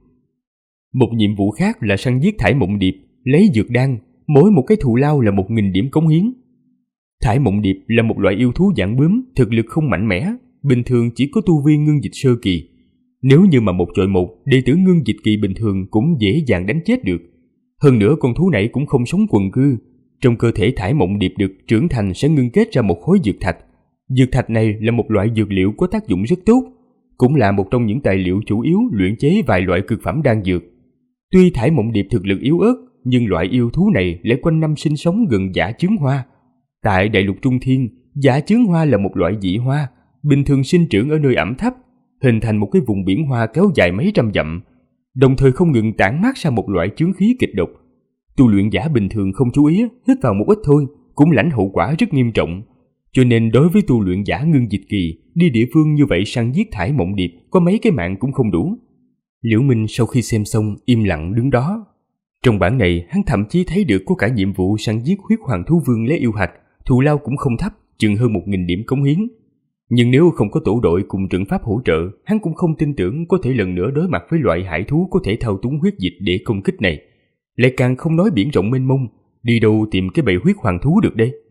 Speaker 2: Một nhiệm vụ khác là săn giết thải mộng điệp, lấy dược đan, mỗi một cái thù lao là 1000 điểm cống hiến. Thải mộng điệp là một loại yêu thú dạng bướm, thực lực không mạnh mẽ, bình thường chỉ có tu vi ngưng dịch sơ kỳ. Nếu như mà một chọi một, đệ tử ngưng dịch kỳ bình thường cũng dễ dàng đánh chết được. Hơn nữa con thú này cũng không sống quần cư. Trong cơ thể thải mộng điệp được trưởng thành sẽ ngưng kết ra một khối dược thạch. Dược thạch này là một loại dược liệu có tác dụng rất tốt, cũng là một trong những tài liệu chủ yếu luyện chế vài loại cực phẩm đan dược. Tuy thải mộng điệp thực lực yếu ớt, nhưng loại yêu thú này lại quanh năm sinh sống gần dã chướng hoa. Tại đại lục Trung Thiên, dã chướng hoa là một loại dị hoa, bình thường sinh trưởng ở nơi ẩm thấp, hình thành một cái vùng biển hoa kéo dài mấy trăm dặm, đồng thời không ngừng tản mát ra một loại chướng khí kịch độc. Tu luyện giả bình thường không chú ý, hít vào một ít thôi, cũng lãnh hậu quả rất nghiêm trọng. Cho nên đối với tu luyện giả ngưng dịch kỳ, đi địa phương như vậy săn giết thải mộng điệp, có mấy cái mạng cũng không đủ. Liễu Minh sau khi xem xong im lặng đứng đó. Trong bản này, hắn thậm chí thấy được có cả nhiệm vụ săn giết huyết hoàng thú vương lấy yêu hạch, thù lao cũng không thấp, chừng hơn 1000 điểm cống hiến. Nhưng nếu không có tổ đội cùng trận pháp hỗ trợ, hắn cũng không tin tưởng có thể lần nữa đối mặt với loại hải thú có thể thao túng huyết dịch để công kích này. Lại càng không nói biển rộng mênh mông, đi đâu tìm cái bầy huyết hoàng thú được đây.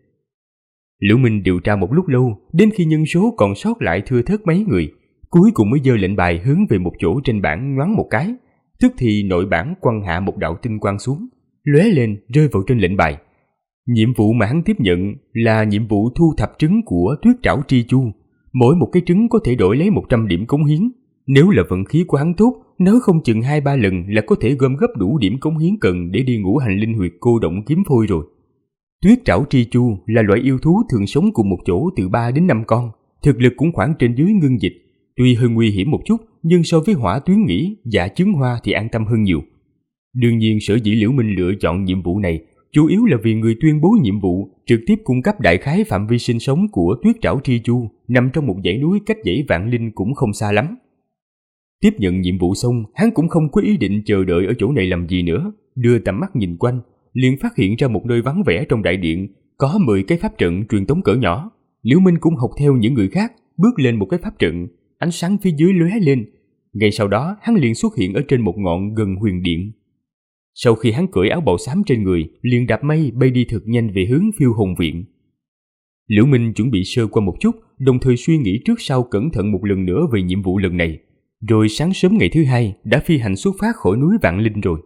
Speaker 2: Liễu Minh điều tra một lúc lâu, đến khi nhân số còn sót lại thưa thớt mấy người, cuối cùng mới giơ lệnh bài hướng về một chỗ trên bảng nhoáng một cái, tức thì nội bảng quăng hạ một đạo tinh quang xuống, lóe lên rơi vào trên lệnh bài. Nhiệm vụ mà hắn tiếp nhận là nhiệm vụ thu thập trứng của Tuyết Trảo Tri Chu, mỗi một cái trứng có thể đổi lấy 100 điểm cống hiến. Nếu là vận khí của hắn tốt, nếu không chừng 2-3 lần là có thể gom góp đủ điểm cống hiến cần để đi ngũ hành linh huyệt cô động kiếm phôi rồi. Tuyết Trảo Tri Chu là loại yêu thú thường sống cùng một chỗ từ 3 đến 5 con, thực lực cũng khoảng trên dưới ngưng dịch, tuy hơi nguy hiểm một chút, nhưng so với hỏa tuyến nghỉ, dạ trứng hoa thì an tâm hơn nhiều. Đương nhiên sở dĩ Liễu Minh lựa chọn nhiệm vụ này, chủ yếu là vì người tuyên bố nhiệm vụ trực tiếp cung cấp đại khái phạm vi sinh sống của Tuyết Trảo Tri Chu, nằm trong một dãy núi cách dãy Vạn Linh cũng không xa lắm. Tiếp nhận nhiệm vụ xong, hắn cũng không có ý định chờ đợi ở chỗ này làm gì nữa, đưa tầm mắt nhìn quanh, liền phát hiện ra một nơi vắng vẻ trong đại điện, có 10 cái pháp trận truyền tống cỡ nhỏ. Liễu Minh cũng học theo những người khác, bước lên một cái pháp trận, ánh sáng phía dưới lóe lên. Ngay sau đó, hắn liền xuất hiện ở trên một ngọn gần huyền điện. Sau khi hắn cởi áo bào xám trên người, liền đạp mây bay đi thật nhanh về hướng Phiêu Hồn Viện. Liễu Minh chuẩn bị sơ qua một chút, đồng thời suy nghĩ trước sau cẩn thận một lần nữa về nhiệm vụ lần này. Rồi sáng sớm ngày thứ hai đã phi hành xuất phát khỏi núi Vạn Linh rồi.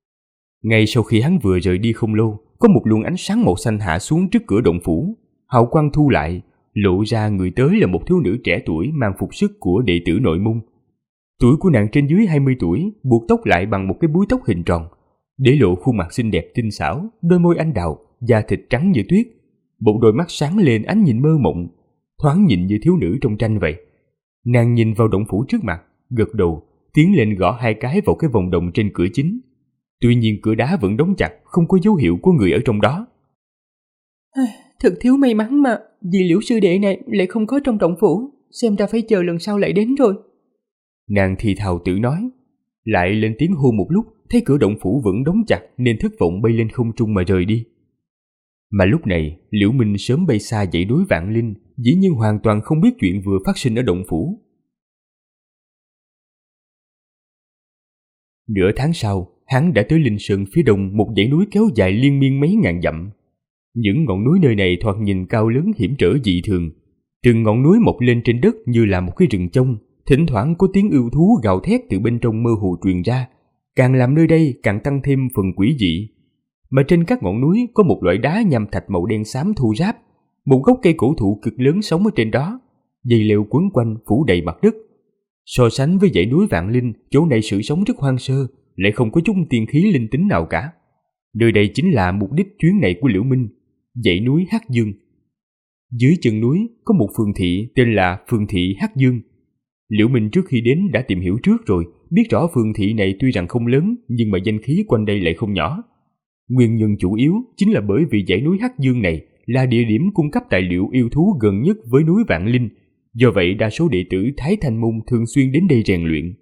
Speaker 2: Ngay sau khi hắn vừa rời đi không lâu, có một luồng ánh sáng màu xanh hạ xuống trước cửa động phủ. Hào quang thu lại, lộ ra người tới là một thiếu nữ trẻ tuổi mang phục sức của đệ tử nội môn. Tuổi của nàng trên dưới 20 tuổi, buộc tóc lại bằng một cái búi tóc hình tròn. để lộ khuôn mặt xinh đẹp tinh xảo, đôi môi anh đào, da thịt trắng như tuyết, một đôi mắt sáng lên ánh nhìn mơ mộng, thoáng nhìn như thiếu nữ trong tranh vậy. Nàng nhìn vào động phủ trước mặt, gật đầu, tiến lên gõ 2 cái vào cái vòng đồng trên cửa chính. Tuy nhiên cửa đá vẫn đóng chặt, không có dấu hiệu của người ở trong đó.
Speaker 4: Thật thiếu may mắn mà, vì Liễu sư đệ này lại không có trong động phủ, xem ra phải chờ lần sau lại đến rồi.
Speaker 2: Nàng thì thào tự nói, lại lên tiếng hô một lúc, thấy cửa động phủ vẫn đóng chặt nên thất vọng bay lên không trung mà rời đi. Mà lúc này, Liễu Minh sớm bay xa dãy núi Vạn Linh, dĩ nhiên hoàn toàn không biết chuyện vừa phát sinh ở động phủ. Nửa tháng sau, hắn đã tới Linh Sơn phía đông, một dãy núi kéo dài liên miên mấy ngàn dặm. Những ngọn núi nơi này thoạt nhìn cao lớn hiểm trở dị thường. Từng ngọn núi mọc lên trên đất như là một cái rừng trông, thỉnh thoảng có tiếng yêu thú gào thét từ bên trong mơ hồ truyền ra, càng làm nơi đây càng tăng thêm phần quỷ dị. Mà trên các ngọn núi có một loại đá nham thạch màu đen xám thô ráp, một gốc cây cổ thụ cực lớn sống ở trên đó, dây leo quấn quanh phủ đầy mặt đất. So sánh với dãy núi Vạn Linh, chỗ này sự sống rất hoang sơ, lại không có chút tiên khí linh tính nào cả. Nơi đây chính là mục đích chuyến này của Liễu Minh, dãy núi Hắc Dương. Dưới chân núi có một phường thị tên là phường thị Hắc Dương. Liễu Minh trước khi đến đã tìm hiểu trước rồi, biết rõ phường thị này tuy rằng không lớn nhưng mà danh khí quanh đây lại không nhỏ. Nguyên nhân chủ yếu chính là bởi vì dãy núi Hắc Dương này là địa điểm cung cấp tài liệu yêu thú gần nhất với núi Vạn Linh, do vậy đa số đệ tử Thái Thanh Môn thường xuyên đến đây rèn luyện.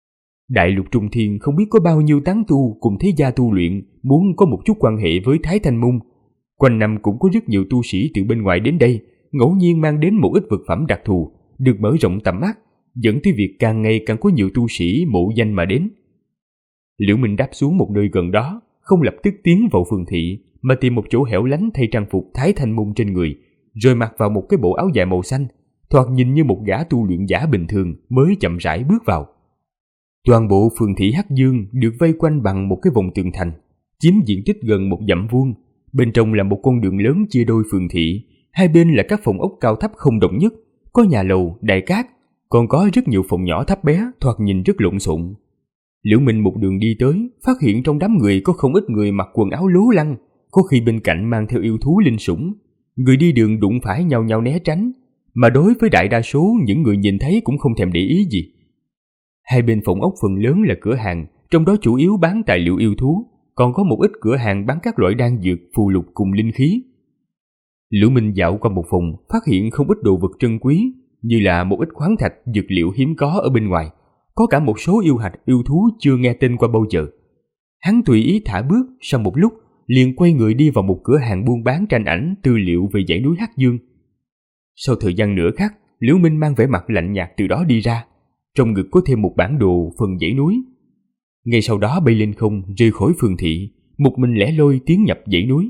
Speaker 2: Đại lục Trung Thiên không biết có bao nhiêu tán tu cùng thế gia tu luyện muốn có một chút quan hệ với Thái Thanh Môn. Quanh năm cũng có rất nhiều tu sĩ từ bên ngoài đến đây, ngẫu nhiên mang đến một ít vật phẩm đặc thù, được mở rộng tầm mắt, dẫn tới việc càng ngày càng có nhiều tu sĩ mộ danh mà đến. Liễu Minh đáp xuống một nơi gần đó, không lập tức tiến vào phường thị, mà tìm một chỗ hẻo lánh thay trang phục Thái Thanh Môn trên người, rồi mặc vào một cái bộ áo dài màu xanh, thoạt nhìn như một gã tu luyện giả bình thường mới chậm rãi bước vào. Toàn bộ phường thị Hắc Dương được vây quanh bằng một cái vòng tường thành, chiếm diện tích gần 1 dặm vuông. Bên trong là một con đường lớn chia đôi phường thị, hai bên là các phòng ốc cao thấp không đồng nhất, có nhà lầu, đài cát, còn có rất nhiều phòng nhỏ thấp bé, thoạt nhìn rất lộn xộn. Liễu Minh một đường đi tới, phát hiện trong đám người có không ít người mặc quần áo lố lăng, có khi bên cạnh mang theo yêu thú linh sủng. Người đi đường đụng phải nhau nhau né tránh, mà đối với đại đa số những người nhìn thấy cũng không thèm để ý gì. Hai bên phòng ốc phần lớn là cửa hàng, trong đó chủ yếu bán tài liệu yêu thú, còn có một ít cửa hàng bán các loại đan dược, phù lục cùng linh khí. Liễu Minh dạo qua một phòng, phát hiện không ít đồ vật trân quý, như là một ít khoáng thạch, dược liệu hiếm có ở bên ngoài, có cả một số yêu hạch, yêu thú chưa nghe tên qua bao giờ. Hắn tùy ý thả bước, sau một lúc liền quay người đi vào một cửa hàng buôn bán tranh ảnh, tư liệu về dãy núi Hắc Dương. Sau thời gian nửa khắc, Liễu Minh mang vẻ mặt lạnh nhạt từ đó đi ra, trong ngực có thêm một bản đồ phần dãy núi. Ngay sau đó bay lên không, rời khỏi phường thị, một mình lẻ loi tiến nhập dãy núi.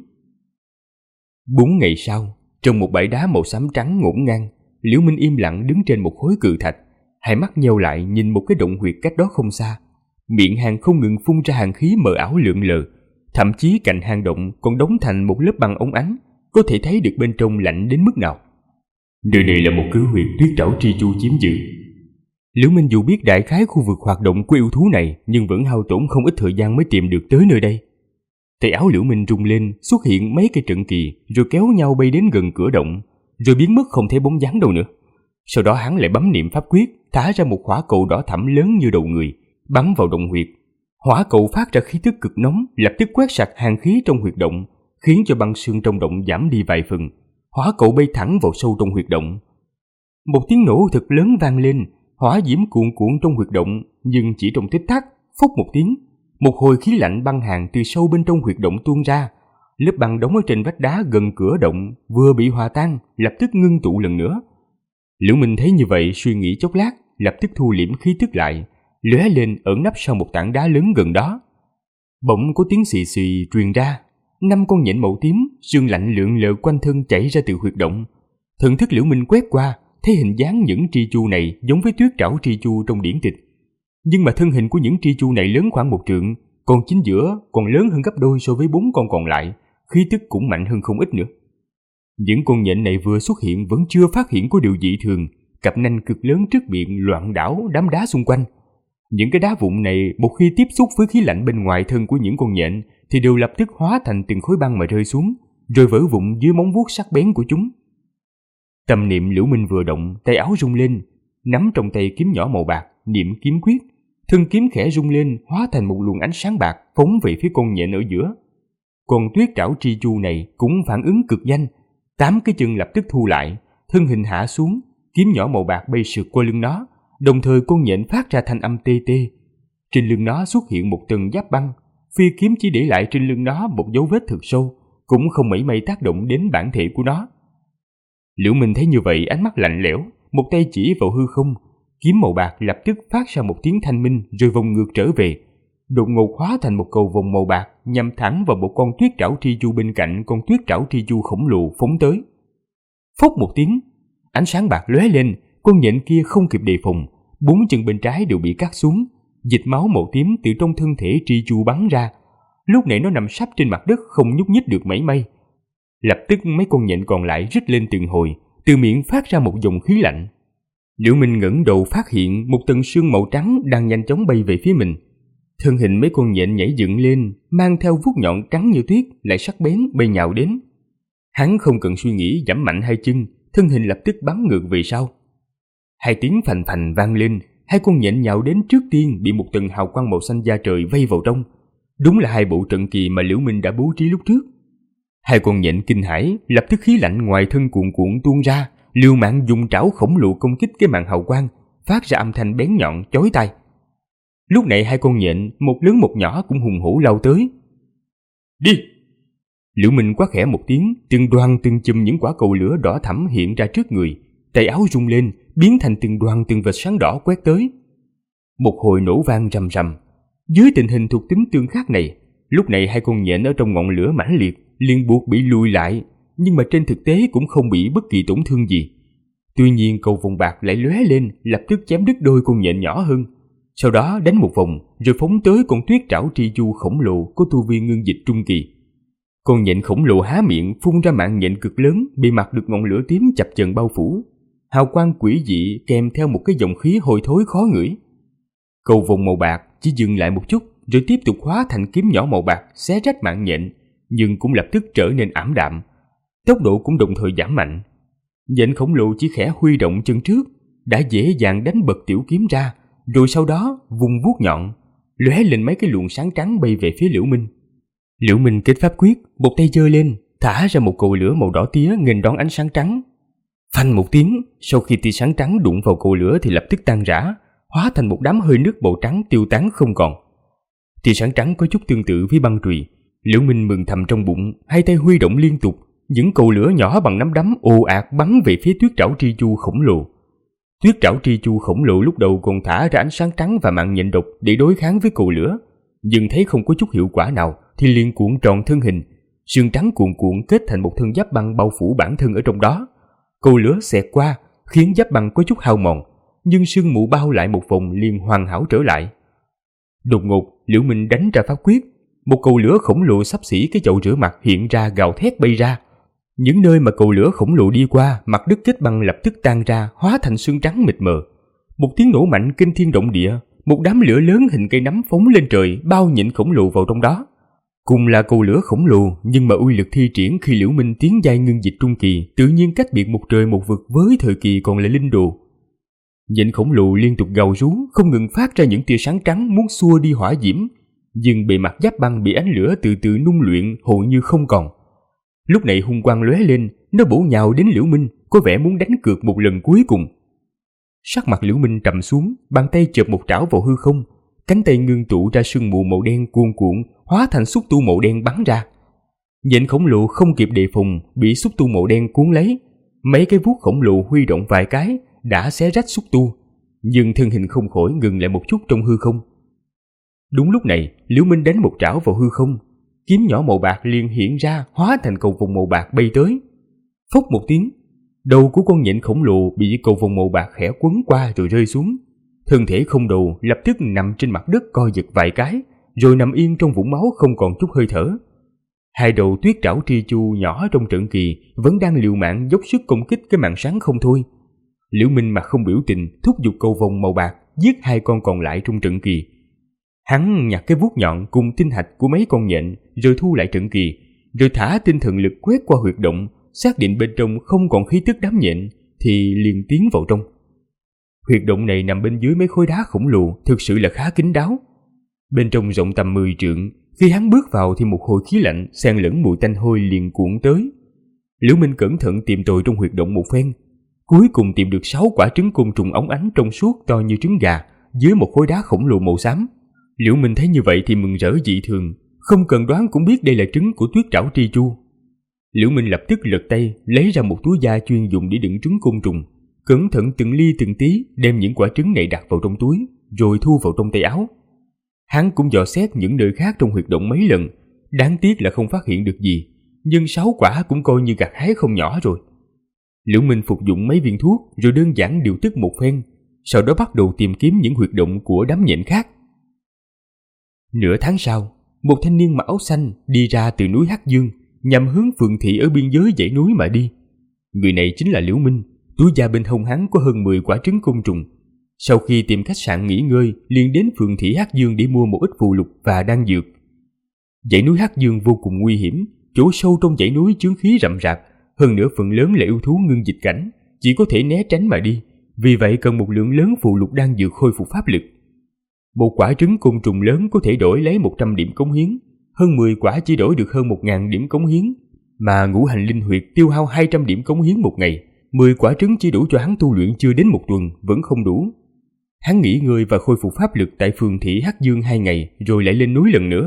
Speaker 2: 4 ngày sau, trong một bãi đá màu xám trắng ngổn ngang, Liễu Minh im lặng đứng trên một khối cự thạch, hai mắt nheo lại nhìn một cái động huyệt cách đó không xa. Miệng hang không ngừng phun ra hàn khí mờ ảo lượn lờ, thậm chí cạnh hang động còn đóng thành một lớp băng óng ánh, có thể thấy được bên trong lạnh đến mức nào. Nơi này là một cứ huyệt tuyết trảo tri chu chiếm giữ. Liễu Minh dù biết đại khái khu vực hoạt động của yêu thú này, nhưng vẫn hao tổn không ít thời gian mới tìm được tới nơi đây. Tay áo Liễu Minh rung lên, xuất hiện mấy cây trận kỳ, rồi kéo nhau bay đến gần cửa động, rồi biến mất không thấy bóng dáng đâu nữa. Sau đó hắn lại bấm niệm pháp quyết, thả ra một hỏa cầu đỏ thẫm lớn như đầu người, bắn vào động huyệt. Hỏa cầu phát ra khí tức cực nóng, lập tức quét sạch hàn khí trong huyệt động, khiến cho băng xương trong động giảm đi vài phần. Hỏa cầu bay thẳng vào sâu trong huyệt động. Một tiếng nổ thật lớn vang lên, hỏa diễm cuồn cuộn trong huyệt động, nhưng chỉ trong tích tắc, phốc một tiếng, một hồi khí lạnh băng hàn từ sâu bên trong huyệt động tuôn ra. Lớp băng đóng ở trên vách đá gần cửa động vừa bị hòa tan, lập tức ngưng tụ lần nữa. Liễu Minh thấy như vậy, suy nghĩ chốc lát, lập tức thu liễm khí tức lại, lóe lên ẩn nấp sau một tảng đá lớn gần đó. Bỗng có tiếng xì xì truyền ra, 5 con nhện màu tím, sương lạnh lượn lờ quanh thân chảy ra từ huyệt động. Thần thức Liễu Minh quét qua, thấy hình dáng những tri chu này giống với tuyết trảo tri chu trong điển tịch. Nhưng mà thân hình của những tri chu này lớn khoảng 1 trượng, còn chính giữa còn lớn hơn gấp đôi so với 4 con còn lại, khí tức cũng mạnh hơn không ít nữa. Những con nhện này vừa xuất hiện vẫn chưa phát hiện có điều dị thường, cặp nanh cực lớn trước miệng loạn đảo đám đá xung quanh. Những cái đá vụn này một khi tiếp xúc với khí lạnh bên ngoài thân của những con nhện thì đều lập tức hóa thành từng khối băng mà rơi xuống, rồi vỡ vụn dưới móng vuốt sắc bén của chúng. Tâm niệm Liễu Minh vừa động, tay áo rung lên, nắm trong tay kiếm nhỏ màu bạc, niệm kiếm quyết, thân kiếm khẽ rung lên, hóa thành một luồng ánh sáng bạc phóng về phía con nhện ở giữa. Con tuyết trảo tri chu này cũng phản ứng cực nhanh, 8 cái chân lập tức thu lại, thân hình hạ xuống, kiếm nhỏ màu bạc bay sượt qua lưng nó, đồng thời con nhện phát ra thanh âm tê tê. Trên lưng nó xuất hiện một tầng giáp băng, phi kiếm chỉ để lại trên lưng nó một dấu vết thực sâu, cũng không mảy may tác động đến bản thể của nó. Liễu Minh thấy như vậy, ánh mắt lạnh lẽo, một tay chỉ vào hư không, kiếm màu bạc lập tức phát ra một tiếng thanh minh rồi vòng ngược trở về, đột ngột hóa thành một cầu vồng màu bạc nhằm thẳng vào một con tuyết trảo tri chu bên cạnh con tuyết trảo tri chu khổng lồ phóng tới. Phốc một tiếng, ánh sáng bạc lóe lên, con nhện kia không kịp đề phòng, 4 chân bên trái đều bị cắt xuống, dịch máu màu tím từ trong thân thể tri chu bắn ra. Lúc này nó nằm sấp trên mặt đất không nhúc nhích được mảy may. Lập tức mấy con nhện còn lại rít lên từng hồi, từ miệng phát ra một dòng khí lạnh. Liễu Minh ngẩng đầu phát hiện một tầng sương màu trắng đang nhanh chóng bay về phía mình. Thân hình mấy con nhện nhảy dựng lên, mang theo vuốt nhọn trắng như tuyết lại sắc bén bay nhào đến. Hắn không cần suy nghĩ, giẫm mạnh hai chân, thân hình lập tức bắn ngược về sau. Hai tiếng phành phành vang lên, hai con nhện nhào đến trước tiên bị một tầng hào quang màu xanh da trời vây vào trong. Đúng là hai bộ trận kỳ mà Liễu Minh đã bố trí lúc trước. Hai con nhện kinh hãi, lập tức khí lạnh ngoài thân cuồn cuộn tuôn ra, liều mạng dùng trảo khổng lồ công kích cái màn hào quang, phát ra âm thanh bén nhọn chói tai. Lúc này hai con nhện, một lớn một nhỏ cũng hùng hổ lao tới. Đi! Liễu Minh quát khẽ một tiếng, từng đoàn từng chùm những quả cầu lửa đỏ thẫm hiện ra trước người, tay áo rung lên, biến thành từng đoàn từng vệt sáng đỏ quét tới. Một hồi nổ vang rầm rầm. Dưới tình hình thuộc tính tương khắc này, lúc này hai con nhện ở trong ngọn lửa mãnh liệt liền buộc bị lùi lại, nhưng mà trên thực tế cũng không bị bất kỳ tổn thương gì. Tuy nhiên cầu vồng bạc lại lóe lên, lập tức chém đứt đôi con nhện nhỏ hơn, sau đó đánh một vòng rồi phóng tới con tuyết trảo tri chu khổng lồ có tu vi ngưng dịch trung kỳ. Con nhện khổng lồ há miệng phun ra mạng nhện cực lớn, bề mặt được ngọn lửa tím chập chờn bao phủ, hào quang quỷ dị kèm theo một cái dòng khí hôi thối khó ngửi. Cầu vồng màu bạc chỉ dừng lại một chút rồi tiếp tục hóa thành kiếm nhỏ màu bạc xé rách mạng nhện, nhưng cũng lập tức trở nên ảm đạm, tốc độ cũng đồng thời giảm mạnh. Nhện khổng lồ chỉ khẽ huy động chân trước đã dễ dàng đánh bật tiểu kiếm ra, rồi sau đó vùng vuốt nhọn lóe lên mấy cái luồng sáng trắng bay về phía Liễu Minh. Liễu Minh kết pháp quyết, một tay giơ lên thả ra một cầu lửa màu đỏ tía nghênh đón ánh sáng trắng. Phanh một tiếng, sau khi tia sáng trắng đụng vào cầu lửa thì lập tức tan rã, hóa thành một đám hơi nước màu trắng tiêu tán không còn. Tia sáng trắng có chút tương tự với băng chùy. Liễu Minh mừng thầm trong bụng, hai tay huy động liên tục, những cầu lửa nhỏ bằng nắm đấm ồ ạt bắn về phía tuyết trảo tri chu khổng lồ. Tuyết trảo tri chu khổng lồ lúc đầu còn thả ra ánh sáng trắng và mạng nhện độc để đối kháng với cầu lửa, nhưng thấy không có chút hiệu quả nào thì liền cuộn tròn thân hình, sương trắng cuộn cuộn kết thành một thân giáp băng bao phủ bản thân ở trong đó. Cầu lửa xẹt qua khiến giáp băng có chút hao mòn, nhưng sương mù bao lại một vòng liền hoàn hảo trở lại. Đột ngột, Liễu Minh đánh ra pháp quyết, một cầu lửa khổng lồ xấp xỉ cái chậu rửa mặt hiện ra gào thét bay ra. Những nơi mà cầu lửa khổng lồ đi qua, mặt đất kết băng lập tức tan ra, hóa thành sương trắng mịt mờ. Một tiếng nổ mạnh kinh thiên động địa, một đám lửa lớn hình cây nắm phóng lên trời, bao nhện khổng lồ vào trong đó. Cùng là cầu lửa khổng lồ, nhưng mà uy lực thi triển khi Liễu Minh tiến giai ngưng dịch trung kỳ, tự nhiên cách biệt một trời một vực với thời kỳ còn là linh đồ. Nhện khổng lồ liên tục gào rú, không ngừng phát ra những tia sáng trắng muốn xua đi hỏa diễm, nhưng bề mặt giáp băng bị ánh lửa từ từ nung luyện hầu như không còn. Lúc này hung quang lóe lên, nó bổ nhào đến Liễu Minh, có vẻ muốn đánh cược một lần cuối cùng. Sắc mặt Liễu Minh trầm xuống, bàn tay chộp một trảo vào hư không, cánh tay ngưng tụ ra sương mù màu đen cuồn cuộn, hóa thành xúc tu màu đen bắn ra. Nhện khổng lồ không kịp đề phòng, bị xúc tu màu đen cuốn lấy, mấy cái vuốt khổng lồ huy động vài cái đã xé rách xúc tu, nhưng thân hình không khỏi ngừng lại một chút trong hư không. Đúng lúc này, Liễu Minh đánh một trảo vào hư không, kiếm nhỏ màu bạc liền hiện ra, hóa thành cầu vồng màu bạc bay tới. Phốc một tiếng, đầu của con nhện khổng lồ bị cầu vồng màu bạc khẽ quấn qua rồi rơi xuống. Thân thể không đầu lập tức nằm trên mặt đất co giật vài cái, rồi nằm yên trong vũng máu không còn chút hơi thở. Hai đầu tuyết trảo tri chu nhỏ trong trận kỳ vẫn đang liều mạng dốc sức công kích cái màn sáng không thôi. Liễu Minh mặt không biểu tình thúc giục cầu vồng màu bạc, giết 2 con còn lại trong trận kỳ. Hắn nhặt cái vuốt nhọn cùng tinh hạch của mấy con nhện rồi thu lại trận kỳ, rồi thả tinh thần lực quét qua huyệt động, xác định bên trong không còn khí tức đám nhện thì liền tiến vào trong. Huyệt động này nằm bên dưới mấy khối đá khổng lồ, thực sự là khá kín đáo. Bên trong rộng tầm 10 trượng, khi hắn bước vào thì một hồi khí lạnh xen lẫn mùi tanh hôi liền cuộn tới. Liễu Minh cẩn thận tìm tòi trong huyệt động một phen, cuối cùng tìm được 6 quả trứng côn trùng óng ánh trong suốt to như trứng gà dưới một khối đá khổng lồ màu xám. Liễu Minh thấy như vậy thì mừng rỡ dị thường, không cần đoán cũng biết đây là trứng của tuyết trảo tri chu. Liễu Minh lập tức lật tay lấy ra một túi da chuyên dùng để đựng trứng côn trùng, cẩn thận từng ly từng tí đem những quả trứng này đặt vào trong túi, rồi thu vào trong tay áo. Hắn cũng dò xét những nơi khác trong huyệt động mấy lần, đáng tiếc là không phát hiện được gì, nhưng 6 quả cũng coi như gặt hái không nhỏ rồi. Liễu Minh phục dụng mấy viên thuốc rồi đơn giản điều tức một phen, sau đó bắt đầu tìm kiếm những huyệt động của đám nhện khác. Nửa tháng sau, một thanh niên mặc áo xanh đi ra từ núi Hắc Dương, nhằm hướng phường thị ở biên giới dãy núi mà đi. Người này chính là Liễu Minh. Túi da bên hông hắn có hơn 10 quả trứng côn trùng. Sau khi tìm khách sạn nghỉ ngơi, liền đến phường thị Hắc Dương để mua một ít phù lục và đan dược. Dãy núi Hắc Dương vô cùng nguy hiểm, chỗ sâu trong dãy núi chướng khí rậm rạp, hơn nữa phần lớn là yêu thú ngưng dịch cảnh, chỉ có thể né tránh mà đi. Vì vậy cần một lượng lớn phù lục đan dược khôi phục pháp lực. Một quả trứng côn trùng lớn có thể đổi lấy 100 điểm cống hiến, hơn 10 quả chỉ đổi được hơn 1000 điểm cống hiến, mà ngũ hành linh huyệt tiêu hao 200 điểm cống hiến một ngày, 10 quả trứng chỉ đủ cho hắn tu luyện chưa đến 1 tuần vẫn không đủ. Hắn nghỉ ngơi và khôi phục pháp lực tại phường thị Hắc Dương 2 ngày rồi lại lên núi lần nữa.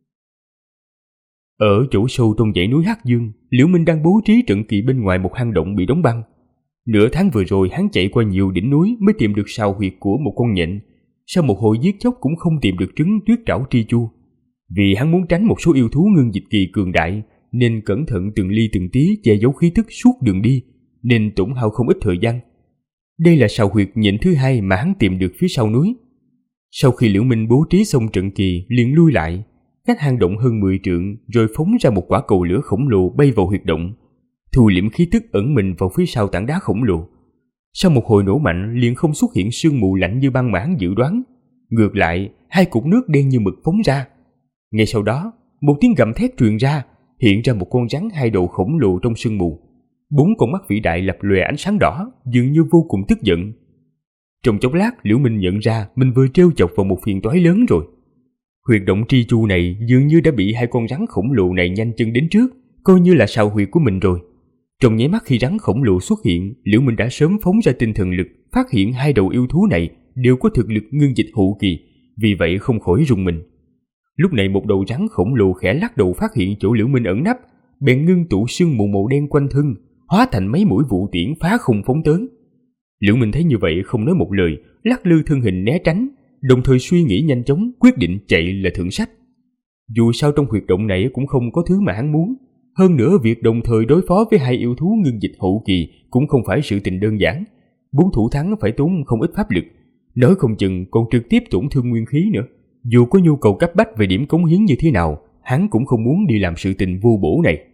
Speaker 2: Ở chỗ sâu trong dãy núi Hắc Dương, Liễu Minh đang bố trí trận kỳ bên ngoài một hang động bị đóng băng. Nửa tháng vừa rồi hắn chạy qua nhiều đỉnh núi mới tìm được sào huyệt của một con nhện. Sau một hồi giết chóc cũng không tìm được trứng tuyết trảo tri chu. Vì hắn muốn tránh một số yêu thú ngưng dịch kỳ cường đại, nên cẩn thận từng ly từng tí che giấu khí tức suốt đường đi, nên tổn hao không ít thời gian. Đây là sào huyệt nhện thứ 2 mà hắn tìm được phía sau núi. Sau khi Liễu Minh bố trí xong trận kỳ, liền lui lại, cách hang động hơn 10 trượng, rồi phóng ra một quả cầu lửa khổng lồ bay vào huyệt động, thu liễm khí tức ẩn mình vào phía sau tảng đá khổng lồ. Sau một hồi nổ mạnh, liền không xuất hiện sương mù lạnh như băng mà hắn dự đoán. Ngược lại, 2 cục nước đen như mực phóng ra. Ngay sau đó, một tiếng gầm thét truyền ra, hiện ra một con rắn 2 đầu khổng lồ trong sương mù. 4 con mắt vĩ đại lập lòe ánh sáng đỏ, dường như vô cùng tức giận. Trong chốc lát, Liễu Minh nhận ra mình vừa trêu chọc vào một phiền toái lớn rồi. Huyệt động tri chu này dường như đã bị 2 con rắn khổng lồ này nhanh chân đến trước, coi như là sào huyệt của mình rồi. Trong nháy mắt khi rắn khổng lồ xuất hiện, Liễu Minh đã sớm phóng ra tinh thần lực, phát hiện 2 đầu yêu thú này đều có thực lực ngưng dịch hậu kỳ, vì vậy không khỏi rùng mình. Lúc này một đầu rắn khổng lồ khẽ lắc đầu phát hiện chỗ Liễu Minh ẩn nấp, bèn ngưng tụ sương mù màu đen quanh thân, hóa thành mấy mũi vụ tiễn phá không phóng tới. Liễu Minh thấy như vậy không nói một lời, lắc lư thân hình né tránh, đồng thời suy nghĩ nhanh chóng, quyết định chạy là thượng sách. Dù sao trong huyệt động này cũng không có thứ mà hắn muốn, hơn nữa việc đồng thời đối phó với 2 yêu thú ngưng dịch hậu kỳ cũng không phải sự tình đơn giản. 4 thủ thắng phải tốn không ít pháp lực, nói không chừng còn trực tiếp tổn thương nguyên khí nữa. Dù có nhu cầu cấp bách về điểm cống hiến như thế nào, hắn cũng không muốn đi làm sự tình vô bổ này.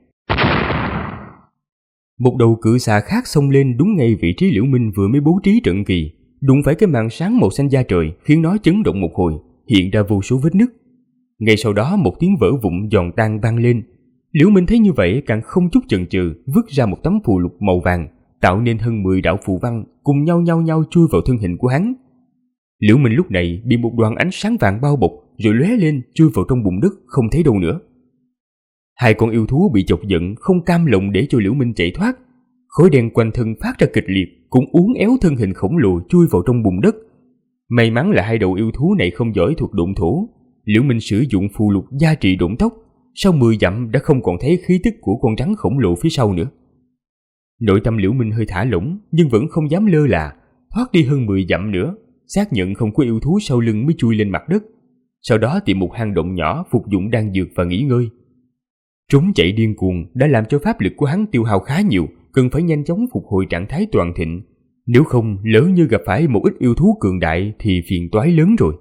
Speaker 2: Một đầu cự xà khác xông lên đúng ngay vị trí Liễu Minh vừa mới bố trí trận kỳ, đụng phải cái màn sáng màu xanh da trời khiến nó chấn động một hồi, hiện ra vô số vết nứt. Ngay sau đó một tiếng vỡ vụn giòn tan vang lên. Liễu Minh thấy như vậy càng không chút chần chừ, vứt ra một tấm phù lục màu vàng, tạo nên hơn 10 đạo phù văn cùng nhau chui vào thân hình của hắn. Liễu Minh lúc này bị một đoàn ánh sáng vàng bao bọc, rồi lóe lên chui vào trong bùn đất không thấy đâu nữa. 2 con yêu thú bị chọc giận không cam lòng để cho Liễu Minh chạy thoát, khói đen quanh thân phát ra kịch liệt, cũng uốn éo thân hình khổng lồ chui vào trong bùn đất. May mắn là 2 đầu yêu thú này không giỏi thuộc độn thổ. Liễu Minh sử dụng phù lục gia trị độn tốc, sau 10 dặm đã không còn thấy khí tức của con rắn khổng lồ phía sau nữa. Nội tâm Liễu Minh hơi thả lỏng, nhưng vẫn không dám lơ là, thoát đi hơn 10 dặm nữa, xác nhận không có yêu thú sau lưng mới chui lên mặt đất. Sau đó tìm một hang động nhỏ phục dụng đan dược và nghỉ ngơi. Trốn chạy điên cuồng đã làm cho pháp lực của hắn tiêu hao khá nhiều, cần phải nhanh chóng phục hồi trạng thái toàn thịnh. Nếu không, lỡ như gặp phải một ít yêu thú cường đại thì phiền toái lớn rồi.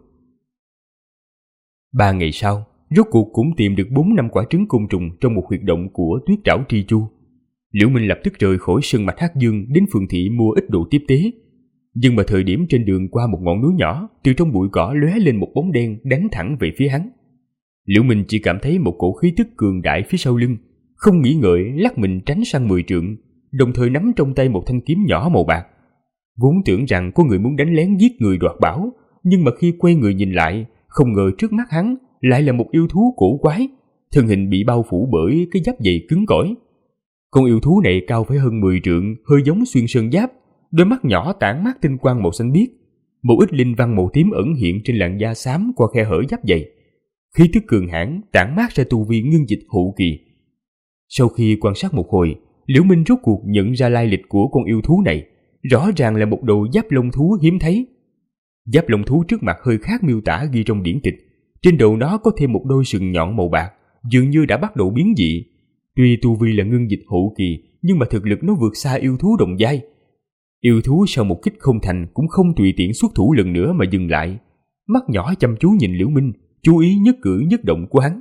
Speaker 2: 3 ngày sau, rốt cuộc cũng tìm được 4-5 quả trứng côn trùng trong một huyệt động của tuyết trảo tri chu. Liễu Minh lập tức rời khỏi sơn mạch Hắc Dương đến phường thị mua ít đồ tiếp tế. Nhưng mà thời điểm trên đường qua một ngọn núi nhỏ, từ trong bụi cỏ lóe lên một bóng đen đánh thẳng về phía hắn. Liễu Minh chỉ cảm thấy một cổ khí tức cường đại phía sau lưng, không nghĩ ngợi lắc mình tránh sang 10 trượng, đồng thời nắm trong tay một thanh kiếm nhỏ màu bạc. Vốn tưởng rằng có người muốn đánh lén giết người đoạt bảo, nhưng mà khi quay người nhìn lại, không ngờ trước mắt hắn lại là một yêu thú cổ quái, thân hình bị bao phủ bởi cái giáp dày cứng cỏi. Con yêu thú này cao phải hơn 10 trượng, hơi giống xuyên sơn giáp, đôi mắt nhỏ tản mát tinh quang màu xanh biếc, một ít linh văn màu tím ẩn hiện trên làn da xám qua khe hở giáp dày. Khí tức cường hãn tản mát ra tu vi ngưng dịch hậu kỳ. Sau khi quan sát một hồi, Liễu Minh rốt cuộc nhận ra lai lịch của con yêu thú này, rõ ràng là một đầu giáp lông thú hiếm thấy. Giáp lông thú trước mặt hơi khác miêu tả ghi trong điển tịch, trên đầu nó có thêm một đôi sừng nhọn màu bạc, dường như đã bắt đầu biến dị. Tuy tu vi là ngưng dịch hậu kỳ, nhưng mà thực lực nó vượt xa yêu thú đồng giai. Yêu thú sau một kích không thành cũng không tùy tiện xuất thủ lần nữa mà dừng lại, mắt nhỏ chăm chú nhìn Liễu Minh, chú ý nhất cử nhất động của hắn.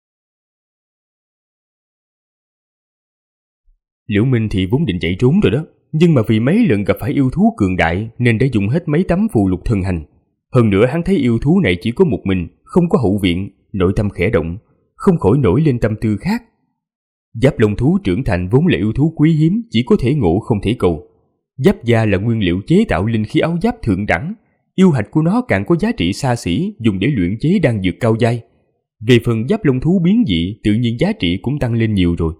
Speaker 2: Liễu Minh thì vốn định chạy trốn rồi đó, nhưng mà vì mấy lần gặp phải yêu thú cường đại nên đã dùng hết mấy tấm phù lục thần hành. Hơn nữa hắn thấy yêu thú này chỉ có một mình, không có hậu viện, nội tâm khẽ động, không khỏi nổi lên tâm tư khác. Giáp lông thú trưởng thành vốn là yêu thú quý hiếm, chỉ có thể ngộ không thể cầu. Giáp da là nguyên liệu chế tạo linh khí áo giáp thượng đẳng, yêu hạch của nó càng có giá trị xa xỉ, dùng để luyện chế đan dược cao giai. Về phần giáp lông thú biến dị, tự nhiên giá trị cũng tăng lên nhiều rồi.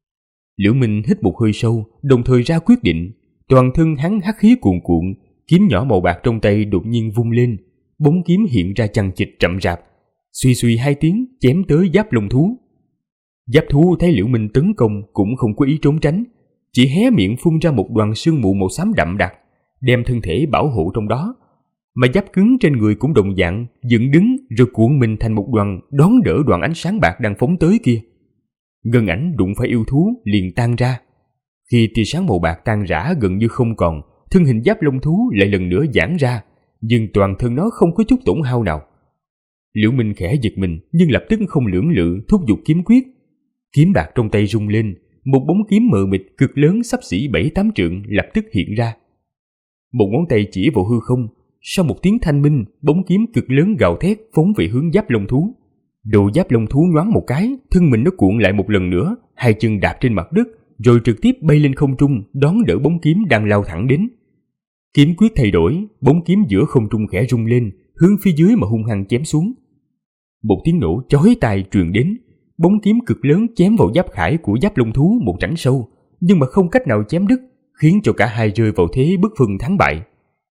Speaker 2: Liễu Minh hít một hơi sâu, đồng thời ra quyết định. Toàn thân hắn hắc khí cuồn cuộn, kiếm nhỏ màu bạc trong tay đột nhiên vung lên, bóng kiếm hiện ra chằng chịt chậm rạp, suy suy 2 tiếng chém tới giáp lông thú. Giáp thú thấy Liễu Minh tấn công cũng không có ý trốn tránh, chỉ hé miệng phun ra một đoàn sương mù màu xám đậm đặc, đem thân thể bảo hộ trong đó. Mà giáp cứng trên người cũng đồng dạng dựng đứng rồi cuộn mình thành một đoàn đón đỡ đoàn ánh sáng bạc đang phóng tới kia. Ngân ảnh đụng phải yêu thú liền tan ra. Khi tia sáng màu bạc tan rã gần như không còn, thân hình giáp lông thú lại lần nữa giãn ra, nhưng toàn thân nó không có chút tổn hao nào. Liễu Minh khẽ giật mình nhưng lập tức không lưỡng lự thúc giục kiếm quyết. Kiếm bạc trong tay rung lên, một bóng kiếm mờ mịt cực lớn xấp xỉ 7-8 trượng lập tức hiện ra. Một ngón tay chỉ vào hư không, sau một tiếng thanh minh, bóng kiếm cực lớn gào thét phóng về hướng giáp lông thú. Đầu giáp lông thú nhoáng một cái, thân mình nó cuộn lại một lần nữa, 2 chân đạp trên mặt đất, rồi trực tiếp bay lên không trung đón đỡ bóng kiếm đang lao thẳng đến. Kiếm quyết thay đổi, bóng kiếm giữa không trung khẽ rung lên, hướng phía dưới mà hung hăng chém xuống. Một tiếng nổ chói tai truyền đến, bóng kiếm cực lớn chém vào giáp khải của giáp lông thú một rãnh sâu, nhưng mà không cách nào chém đứt, khiến cho cả hai rơi vào thế bất phân thắng bại.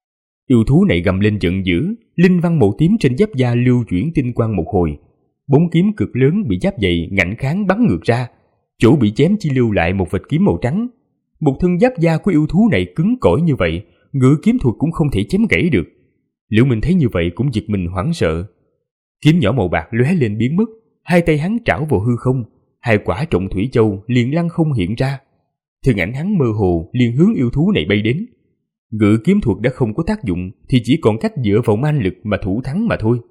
Speaker 2: Yêu thú này gầm lên giận dữ, linh văn màu tím trên giáp da lưu chuyển tinh quang một hồi. Bóng kiếm cực lớn bị giáp dày ngạnh kháng bắn ngược ra, chỗ bị chém chỉ lưu lại một vệt kiếm màu trắng. Một thân giáp da của yêu thú này cứng cỏi như vậy, ngự kiếm thuật cũng không thể chém gãy được. Liễu Minh thấy như vậy cũng giật mình hoảng sợ. Kiếm nhỏ màu bạc lóe lên biến mất, 2 tay hắn trảo vào hư không, 2 quả trọng thủy châu liền lăng không hiện ra. Thân ảnh hắn mơ hồ liền hướng yêu thú này bay đến. Ngự kiếm thuật đã không có tác dụng thì chỉ còn cách dựa vào man lực mà thủ thắng mà thôi.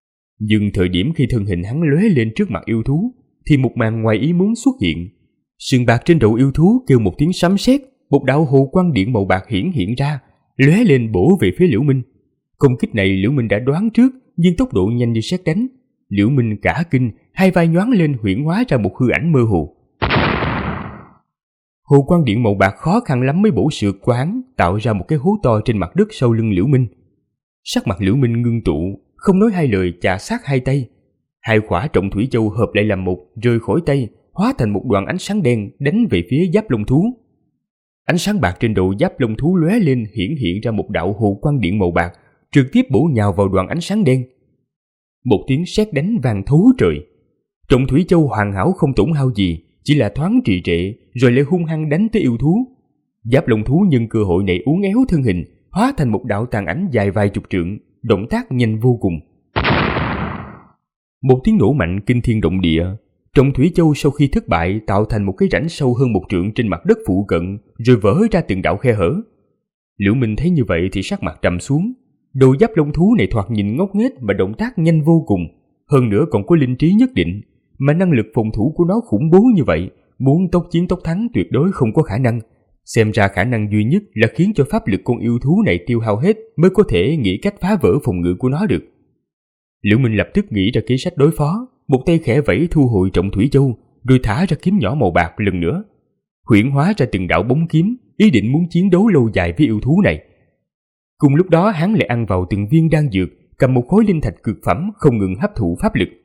Speaker 2: Nhưng thời điểm khi thân hình hắn lóe lên trước mặt yêu thú thì một màn ngoài ý muốn xuất hiện. Sừng bạc trên đầu yêu thú kêu một tiếng sấm sét, một đạo hồ quang điện màu bạc hiện ra, lóe lên bổ về phía Liễu Minh. Công kích này Liễu Minh đã đoán trước, nhưng tốc độ nhanh như sét đánh. Liễu Minh cả kinh, 2 vai nhoáng lên huyễn hóa ra một hư ảnh mơ hồ. Hồ quang điện màu bạc khó khăn lắm mới bổ sượt của hắn, tạo ra một cái hố to trên mặt đất sau lưng Liễu Minh. Sắc mặt Liễu Minh ngưng tụ, không nói hai lời chà sát 2 tay. 2 quả trọng thủy châu hợp lại làm một, rơi khỏi tay, hóa thành một đoàn ánh sáng đen đánh về phía giáp lông thú. Ánh sáng bạc trên đầu giáp lông thú lóe lên hiện ra một đạo hồ quang điện màu bạc, trực tiếp bổ nhào vào đoàn ánh sáng đen. Một tiếng sét đánh vang thấu trời. Trọng thủy châu hoàn hảo không tổn hao gì, chỉ là thoáng trì trệ rồi lại hung hăng đánh tới yêu thú. Giáp lông thú nhân cơ hội này uốn éo thân hình, hóa thành một đạo tàn ảnh dài vài chục trượng, động tác nhanh vô cùng. Một tiếng nổ mạnh kinh thiên động địa. Trọng thủy châu sau khi thất bại tạo thành một cái rãnh sâu hơn 1 trượng trên mặt đất phụ cận, rồi vỡ ra từng đạo khe hở. Liễu Minh thấy như vậy thì sắc mặt trầm xuống. Đầu giáp lông thú này thoạt nhìn ngốc nghếch mà động tác nhanh vô cùng, hơn nữa còn có linh trí nhất định, mà năng lực phòng thủ của nó khủng bố như vậy, muốn tốc chiến tốc thắng tuyệt đối không có khả năng, Xem ra khả năng duy nhất là khiến cho pháp lực con yêu thú này tiêu hao hết mới có thể nghĩ cách phá vỡ phòng ngự của nó được. Liễu Minh lập tức nghĩ ra kế sách đối phó, một tay khẽ vẫy thu hồi Trọng Thủy Châu, rồi thả ra kiếm nhỏ màu bạc lần nữa, huyễn hóa ra từng đạo bóng kiếm, ý định muốn chiến đấu lâu dài với yêu thú này. Cùng lúc đó hắn lại ăn vào từng viên đan dược, cầm một khối linh thạch cực phẩm không ngừng hấp thụ pháp lực.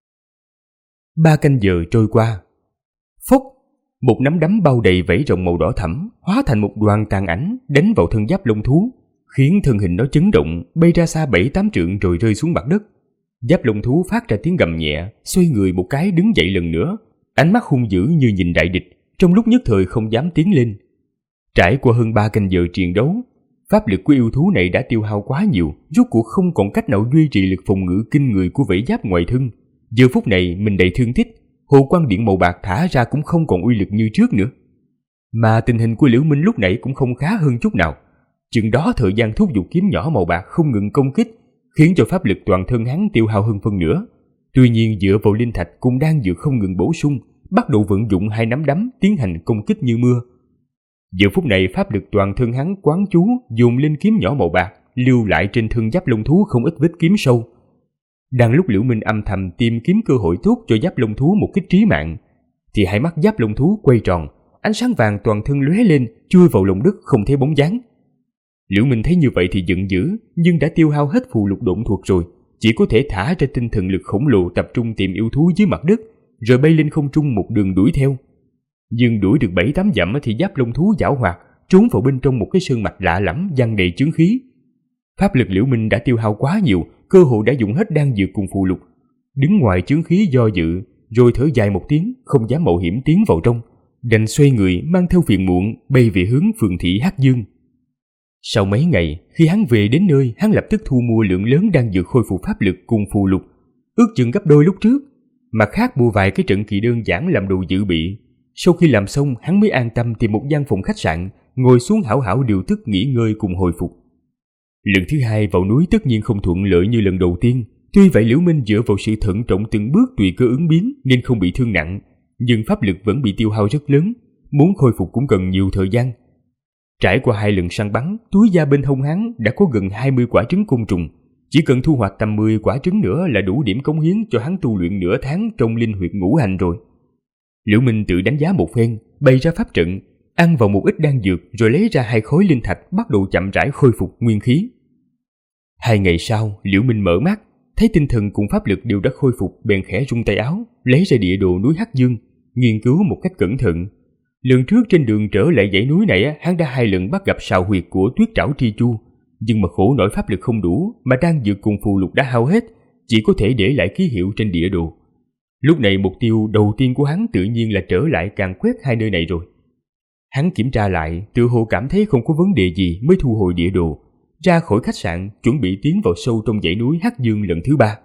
Speaker 2: 3 canh giờ trôi qua. Phốc, một nắm đấm bao đầy vảy rồng màu đỏ thẫm hóa thành một đoàn tàn ảnh đánh vào thân giáp lông thú, khiến thân hình nó chấn động, bay ra xa 7-8 trượng rồi rơi xuống mặt đất. Giáp lông thú phát ra tiếng gầm nhẹ, xoay người một cái đứng dậy lần nữa, ánh mắt hung dữ như nhìn đại địch, trong lúc nhất thời không dám tiến lên. Trải qua hơn 3 canh giờ chiến đấu, pháp lực của yêu thú này đã tiêu hao quá nhiều, rốt cuộc không còn cách nào duy trì lực phòng ngự kinh người của vảy giáp ngoài thân. Giờ phút này mình đầy thương tích, hồ quang điện màu bạc thả ra cũng không còn uy lực như trước nữa. Mà tình hình của Liễu Minh lúc nãy cũng không khá hơn chút nào. Chừng đó thời gian thúc giục kiếm nhỏ màu bạc không ngừng công kích, khiến cho pháp lực toàn thân hắn tiêu hao hơn phân nửa. Tuy nhiên dựa vào linh thạch cũng đang dược không ngừng bổ sung, bắt đầu vận dụng 2 nắm đấm tiến hành công kích như mưa. Giờ phút này pháp lực toàn thân hắn quán chú dồn lên kiếm nhỏ màu bạc, lưu lại trên thân giáp lông thú không ít vết kiếm sâu. Đang lúc Liễu Minh âm thầm tìm kiếm cơ hội tốt cho giáp lông thú một kích trí mạng, thì hai mắt giáp lông thú quay tròn, ánh sáng vàng toàn thân lóe lên, chui vào lòng đất không thấy bóng dáng. Liễu Minh thấy như vậy thì giận dữ, nhưng đã tiêu hao hết phù lục độn thuật rồi, chỉ có thể thả ra tinh thần lực khổng lồ tập trung tìm yêu thú dưới mặt đất, rồi bay lên không trung một đường đuổi theo. Nhưng đuổi được 7-8 dặm thì giáp lông thú giảo hoạt, trốn vào bên trong một cái sơn mạch lạ lẫm giăng đầy chướng khí. Pháp lực Liễu Minh đã tiêu hao quá nhiều, cơ hội đã dùng hết đan dược cùng phù lục. Đứng ngoài chướng khí do dự, rồi thở dài một tiếng, không dám mạo hiểm tiến vào trong, đành xoay người mang theo phiền muộn bay về hướng phường thị Hắc Dương. Sau mấy ngày, khi hắn về đến nơi, hắn lập tức thu mua lượng lớn đan dược khôi phục pháp lực cùng phù lục, ước chừng gấp đôi lúc trước. Mặt khác mua vài cái trận kỳ đơn giản làm đồ dự bị. Sau khi làm xong, hắn mới an tâm tìm một gian phòng khách sạn, ngồi xuống hảo hảo điều tức nghỉ ngơi cùng hồi phục. Lần thứ hai vào núi tất nhiên không thuận lợi như lần đầu tiên. Tuy vậy Liễu Minh dựa vào sự thận trọng từng bước tùy cơ ứng biến nên không bị thương nặng, nhưng pháp lực vẫn bị tiêu hao rất lớn, muốn khôi phục cũng cần nhiều thời gian. Trải qua 2 lần săn bắn, túi da bên hông hắn đã có gần 20 quả trứng côn trùng. Chỉ cần thu hoạch tầm 10 quả trứng nữa là đủ điểm cống hiến cho hắn tu luyện nửa tháng trong linh huyệt ngũ hành rồi. Liễu Minh tự đánh giá một phen, bày ra pháp trận, ăn vào một ít đan dược rồi lấy ra 2 khối linh thạch bắt đầu chậm rãi khôi phục nguyên khí. 2 ngày sau, Liễu Minh mở mắt, thấy tinh thần cùng pháp lực đều đã khôi phục, bèn khẽ rung tay áo, lấy ra địa đồ núi Hắc Dương, nghiên cứu một cách cẩn thận. Lần trước trên đường trở lại dãy núi này, hắn đã 2 lần bắt gặp sào huyệt của Tuyết Trảo Tri Chu, nhưng mà khổ nổi pháp lực không đủ, mà đan dược cùng phù lục đã hao hết, chỉ có thể để lại ký hiệu trên địa đồ. Lúc này mục tiêu đầu tiên của hắn tự nhiên là trở lại càn quét 2 nơi này rồi. Hắn kiểm tra lại, tự hồ cảm thấy không có vấn đề gì mới thu hồi địa đồ, ra khỏi khách sạn chuẩn bị tiến vào sâu trong dãy núi Hắc Dương lần thứ 3.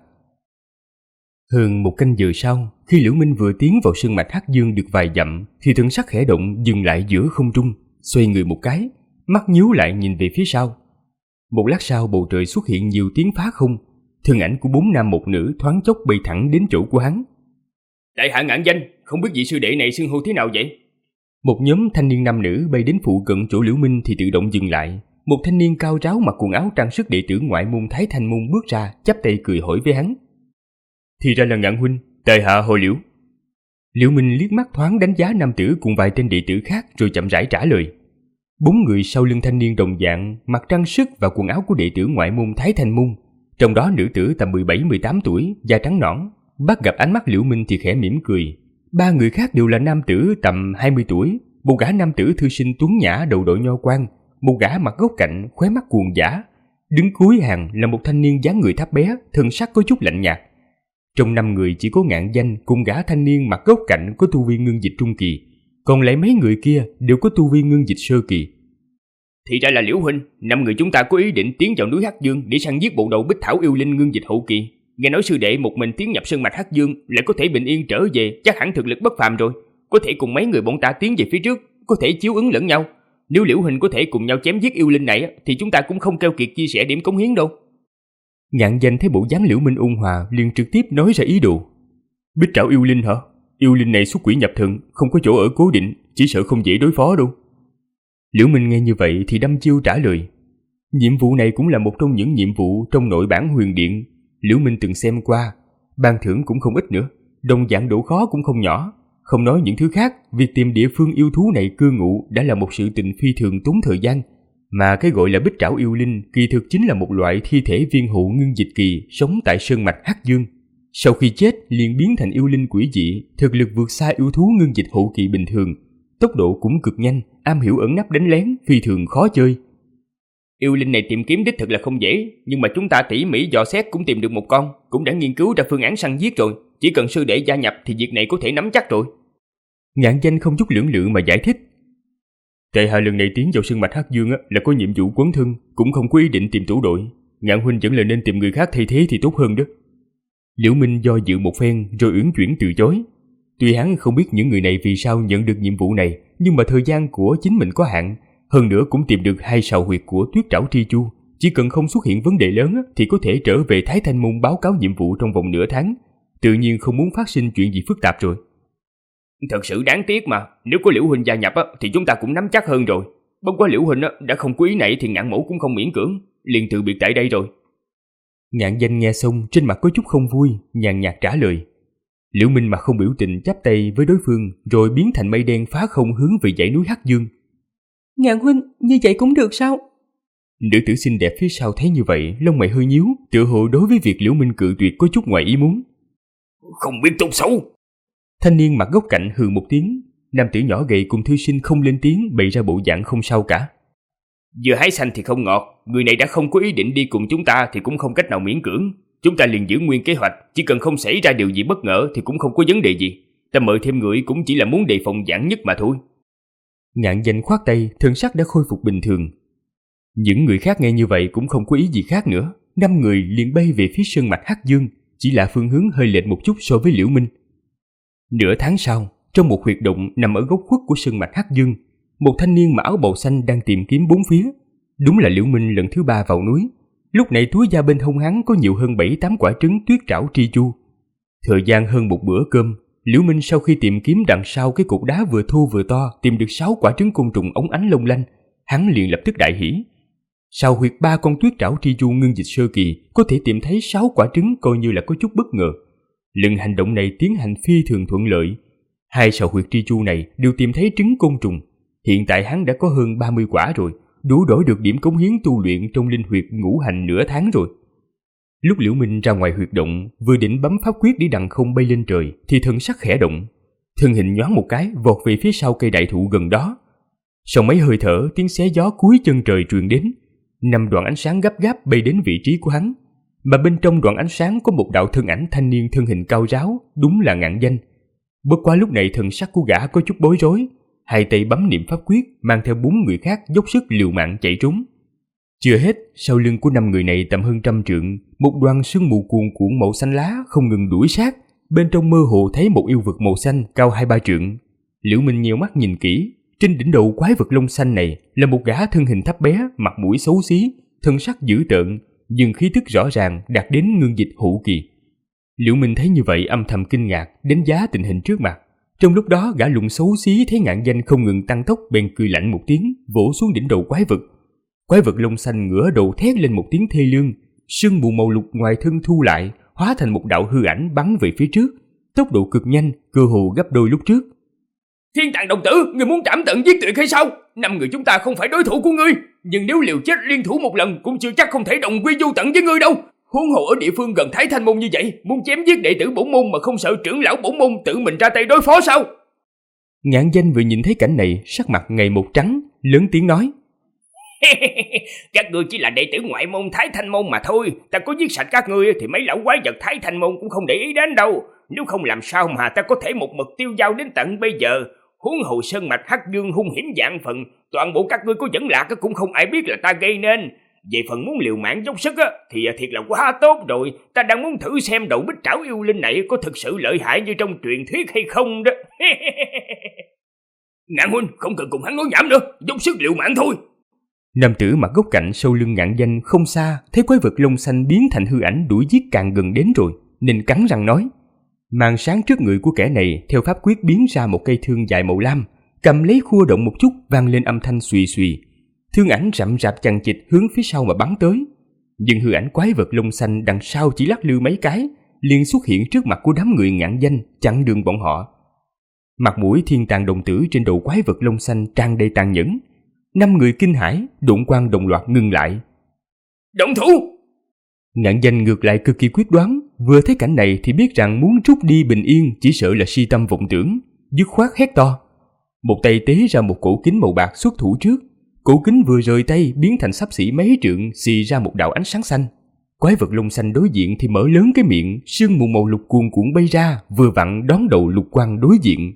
Speaker 2: Hơn 1 canh giờ sau, khi Liễu Minh vừa tiến vào sơn mạch Hắc Dương được vài dặm thì thần sắc khẽ động, dừng lại giữa không trung, xoay người một cái, mắt nhíu lại nhìn về phía sau. Một lát sau bầu trời xuất hiện nhiều tiếng phá không, thân ảnh của 4 nam 1 nữ thoáng chốc bay thẳng đến chỗ của hắn.
Speaker 3: Đại hạ ngạn danh, không biết vị sư đệ này xưng hô thế nào vậy?
Speaker 2: Một nhóm thanh niên nam nữ bay đến phụ cận chỗ Liễu Minh thì tự động dừng lại. Một thanh niên cao ráo mặc quần áo trang sức đệ tử ngoại môn Thái Thanh môn bước ra, chắp tay cười hỏi với hắn.
Speaker 3: Thì ra là Ngạn huynh, tại hạ họ Liễu.
Speaker 2: Liễu Minh liếc mắt thoáng đánh giá nam tử cùng vài tên đệ tử khác rồi chậm rãi trả lời. 4 người sau lưng thanh niên đồng dạng, mặc trang sức và quần áo của đệ tử ngoại môn Thái Thanh môn, trong đó nữ tử tầm 17-18 tuổi, da trắng nõn, bắt gặp ánh mắt Liễu Minh thì khẽ mỉm cười. 3 người khác đều là nam tử tầm 20 tuổi, một gã nam tử thư sinh tuấn nhã đầu đội nho quan, một gã mặt gốc cạnh, khóe mắt cuồng dã. Đứng cuối hàng là một thanh niên dáng người thấp bé, thân sắc có chút lạnh nhạt. Trong 5 người chỉ có Ngạn Danh cùng gã thanh niên mặt gốc cạnh có tu vi ngưng dịch trung kỳ, còn lại mấy người kia đều có tu vi ngưng dịch sơ kỳ.
Speaker 3: Thì ra là Liễu huynh, 5 người chúng ta có ý định tiến vào núi Hắc Dương để săn giết bộ đầu Bích Thảo yêu linh ngưng dịch hậu kỳ. Nghe nói sư đệ một mình tiến nhập sơn mạch Hắc Dương lại có thể bình yên trở về, chắc hẳn thực lực bất phàm rồi. Có thể cùng mấy người bọn ta tiến về phía trước, có thể chiếu ứng lẫn nhau. Nếu Liễu huynh có thể cùng nhau chém giết yêu linh này thì chúng ta cũng không keo kiệt chia sẻ điểm cống hiến đâu.
Speaker 2: Ngạn Danh thấy bộ dáng Liễu Minh ôn hòa, liền trực tiếp nói ra ý đồ. Bích Trảo yêu linh hả? Yêu linh này xuất quỷ nhập thần, không có chỗ ở cố định, chỉ sợ không dễ đối phó đâu. Liễu Minh nghe như vậy thì đăm chiêu trả lời. Nhiệm vụ này cũng là một trong những nhiệm vụ trong nội bản huyền điện. Liễu Minh từng xem qua, ban thưởng cũng không ít nữa, đồng dạng độ khó cũng không nhỏ. Không nói những thứ khác, việc tìm địa phương yêu thú này cư ngụ đã là một sự tình phi thường tốn thời gian. Mà cái gọi là bích trảo yêu linh kỳ thực chính là một loại thi thể viên hộ ngưng dịch kỳ sống tại sơn mạch Hắc Dương. Sau khi chết liền biến thành yêu linh quỷ dị, thực lực vượt xa yêu thú ngưng dịch hộ kỳ bình thường, tốc độ cũng cực nhanh, am hiểu ẩn nấp đánh lén, phi thường khó chơi.
Speaker 4: Yêu linh này tìm kiếm đích thực là không dễ, nhưng mà chúng ta tỉ mỉ dò xét cũng tìm được một con, cũng đã nghiên cứu ra phương án săn giết rồi, chỉ cần sư đệ gia nhập thì việc này có thể nắm chắc rồi.
Speaker 2: Ngạn Danh không chút lưỡng lự mà giải thích. Tại hạ lần này tiến vào sơn mạch Hắc Dương là có nhiệm vụ quấn thân, cũng không có ý định tìm tổ đội. Ngạn huynh vẫn là nên tìm người khác thay thế thì tốt hơn đó. Liễu Minh do dự một phen rồi uyển chuyển từ chối. Tuy hắn không biết những người này vì sao nhận được nhiệm vụ này, nhưng mà thời gian của chính mình có hạn, hơn nữa cũng tìm được 2 sào huyệt của Tuyết Trảo Tri Chu, chỉ cần không xuất hiện vấn đề lớn thì có thể trở về Thái Thanh Môn báo cáo nhiệm vụ trong vòng nửa tháng. Tự nhiên không muốn phát sinh chuyện gì phức tạp rồi.
Speaker 4: Thật sự đáng tiếc mà, nếu có Liễu huynh gia nhập thì chúng ta cũng nắm chắc hơn rồi. Bất quá Liễu huynh đã không có ý này thì Ngạn mẫu cũng không miễn cưỡng, liền từ biệt tại đây rồi.
Speaker 2: Ngạn Danh nghe xong trên mặt có chút không vui, nhàn nhạt trả lời. Liễu Minh mặt không biểu tình chắp tay với đối phương, rồi biến thành mây đen phá không hướng về dãy núi Hắc Dương.
Speaker 5: Ngạn huynh, như vậy cũng được sao?
Speaker 2: Nữ tử xinh đẹp phía sau thấy như vậy, lông mày hơi nhíu, tựa hồ đối với việc Liễu Minh cự tuyệt có chút ngoài ý muốn.
Speaker 3: Không biết tốt xấu.
Speaker 2: Thanh niên mặt góc cạnh hừ một tiếng, nam tử nhỏ gầy cùng thư sinh không lên tiếng, bày ra bộ dạng không sao cả.
Speaker 4: Vừa hái xanh thì không ngọt, người này đã không có ý định đi cùng chúng ta thì cũng không cách nào miễn cưỡng. Chúng ta liền giữ nguyên kế hoạch, chỉ cần không xảy ra điều gì bất ngờ thì cũng không có vấn đề gì. Ta mời thêm người cũng chỉ là muốn đề phòng vạn nhất mà thôi.
Speaker 2: Ngạn Danh khoát tay, thần sắc đã khôi phục bình thường. Những người khác nghe như vậy cũng không có ý gì khác nữa, 5 người liền bay về phía sơn mạch Hắc Dương, chỉ là phương hướng hơi lệch một chút so với Liễu Minh. Nửa tháng sau, trong một huyệt động nằm ở góc khuất của sơn mạch Hắc Dương, một thanh niên mặc áo bào xanh đang tìm kiếm bốn phía. Đúng là Liễu Minh lần thứ 3 vào núi. Lúc này túi da bên hông hắn có nhiều hơn 7-8 quả trứng Tuyết Trảo Tri Chu. Thời gian hơn một bữa cơm, Liễu Minh sau khi tìm kiếm đằng sau cái cục đá vừa thô vừa to tìm được 6 quả trứng côn trùng óng ánh long lanh, hắn liền lập tức đại hỉ. Sau huyệt 3 con Tuyết Trảo Tri Chu ngưng dịch sơ kỳ có thể tìm thấy 6 quả trứng coi như là có chút bất ngờ. Lần hành động này tiến hành phi thường thuận lợi. 2 sào huyệt Tri Chu này đều tìm thấy trứng côn trùng. Hiện tại hắn đã có hơn 30 quả rồi, đủ đổi được điểm cống hiến tu luyện trong linh huyệt ngũ hành nửa tháng rồi. Lúc Liễu Minh ra ngoài huyệt động, vừa định bấm pháp quyết đi đằng không bay lên trời, thì thân sắc khẽ động, thân hình nhoáng một cái vọt về phía sau cây đại thụ gần đó. Sau mấy hơi thở, tiếng xé gió cuối chân trời truyền đến, 5 đoạn ánh sáng gấp gáp bay đến vị trí của hắn, mà bên trong đoạn ánh sáng có một đạo thân ảnh thanh niên thân hình cao ráo, đúng là Ngạn Danh. Bất quá lúc này thần sắc của gã có chút bối rối, 2 tay bấm niệm pháp quyết, mang theo 4 người khác dốc sức liều mạng chạy trốn. Chưa hết, sau lưng của 5 người này tầm hơn 100 trượng, một đoàn sương mù cuồn cuộn màu xanh lá không ngừng đuổi sát, bên trong mơ hồ thấy một yêu vật màu xanh cao 2-3 trượng. Liễu Minh nheo mắt nhìn kỹ, trên đỉnh đầu quái vật lông xanh này là một gã thân hình thấp bé, mặt mũi xấu xí, thân sắc dữ tợn, nhưng khí tức rõ ràng đạt đến ngưng dịch hữu kỳ. Liễu Minh thấy như vậy âm thầm kinh ngạc, đánh giá tình hình trước mặt. Trong lúc đó gã lùn xấu xí thấy Ngạn Danh không ngừng tăng tốc bèn cười lạnh một tiếng, vỗ xuống đỉnh đầu quái vật. Quái vật lông xanh ngửa đầu thét lên một tiếng thê lương, sương mù màu lục ngoài thân thu lại, hóa thành một đạo hư ảnh bắn về phía trước, tốc độ cực nhanh, cơ hồ gấp đôi lúc trước.
Speaker 4: Thiên Tạng đồng tử, ngươi muốn trảm tận giết tuyệt hay sao? 5 người chúng ta không phải đối thủ của ngươi, nhưng nếu liều chết liên thủ một lần cũng chưa chắc không thể đồng quy vô tận với ngươi đâu. Huống hồ ở địa phương gần Thái Thanh môn như vậy, muốn chém giết đệ tử bổn môn mà không sợ trưởng lão bổn môn tự mình ra tay đối phó sao?
Speaker 2: Ngạn Danh vừa nhìn thấy cảnh này, sắc mặt ngày một trắng, lớn tiếng nói:
Speaker 4: Các ngươi chỉ là đệ tử ngoại môn Thái Thanh môn mà thôi, ta có giết sạch các ngươi thì mấy lão quái vật Thái Thanh môn cũng không để ý đến đâu. Nếu không làm sao mà ta có thể một mực tiêu dao đến tận bây giờ. Huống hồ sơn mạch Hắc Dương hung hiểm vạn phần, toàn bộ các ngươi có dẫn lạc cũng không ai biết là ta gây nên. Về phần muốn liều mạng dốc sức thì thiệt là quá tốt rồi, ta đang muốn thử xem đầu bích trảo yêu linh này có thực sự lợi hại như trong truyền thuyết hay không đó. Ngạn huynh, không cần cùng hắn nói nhảm nữa, dốc sức liều mạng thôi.
Speaker 2: Nam tử mặc góc cạnh sau lưng Ngạn Danh không xa, thấy quái vật lông xanh biến thành hư ảnh đuổi giết càng gần đến rồi, nên cắn răng nói. Màn sáng trước người của kẻ này theo pháp quyết biến ra một cây thương dài màu lam, cầm lấy khua động một chút, vang lên âm thanh xùy xùy. Thương ảnh rậm rạp chằng chịt hướng phía sau mà bắn tới. Nhưng hư ảnh quái vật lông xanh đằng sau chỉ lắc lư mấy cái, liền xuất hiện trước mặt của đám người ngạn danh, chặn đường bọn họ. Mặt mũi thiên tàn đồng tử trên đầu quái vật lông xanh tràn đầy tàn nhẫn. 5 người kinh hãi, độn quang đồng loạt ngừng lại.
Speaker 3: Động thủ!
Speaker 2: Ngạn danh ngược lại cực kỳ quyết đoán, vừa thấy cảnh này thì biết rằng muốn rút đi bình yên chỉ sợ là si tâm vọng tưởng, dứt khoát hét to. Một tay tế ra một cổ kính màu bạc xuất thủ trước. Cổ kính vừa rời tay biến thành xấp xỉ mấy trượng, xì ra một đạo ánh sáng xanh. Quái vật lông xanh đối diện thì mở lớn cái miệng, sương mù màu lục cuồn cuộn bay ra, vừa vặn đón đầu lục quang đối diện.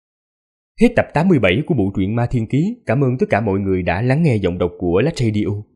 Speaker 2: Hết tập 87 của bộ truyện Ma Thiên Ký. Cảm ơn tất cả mọi người đã lắng nghe giọng đọc của Lách Radio.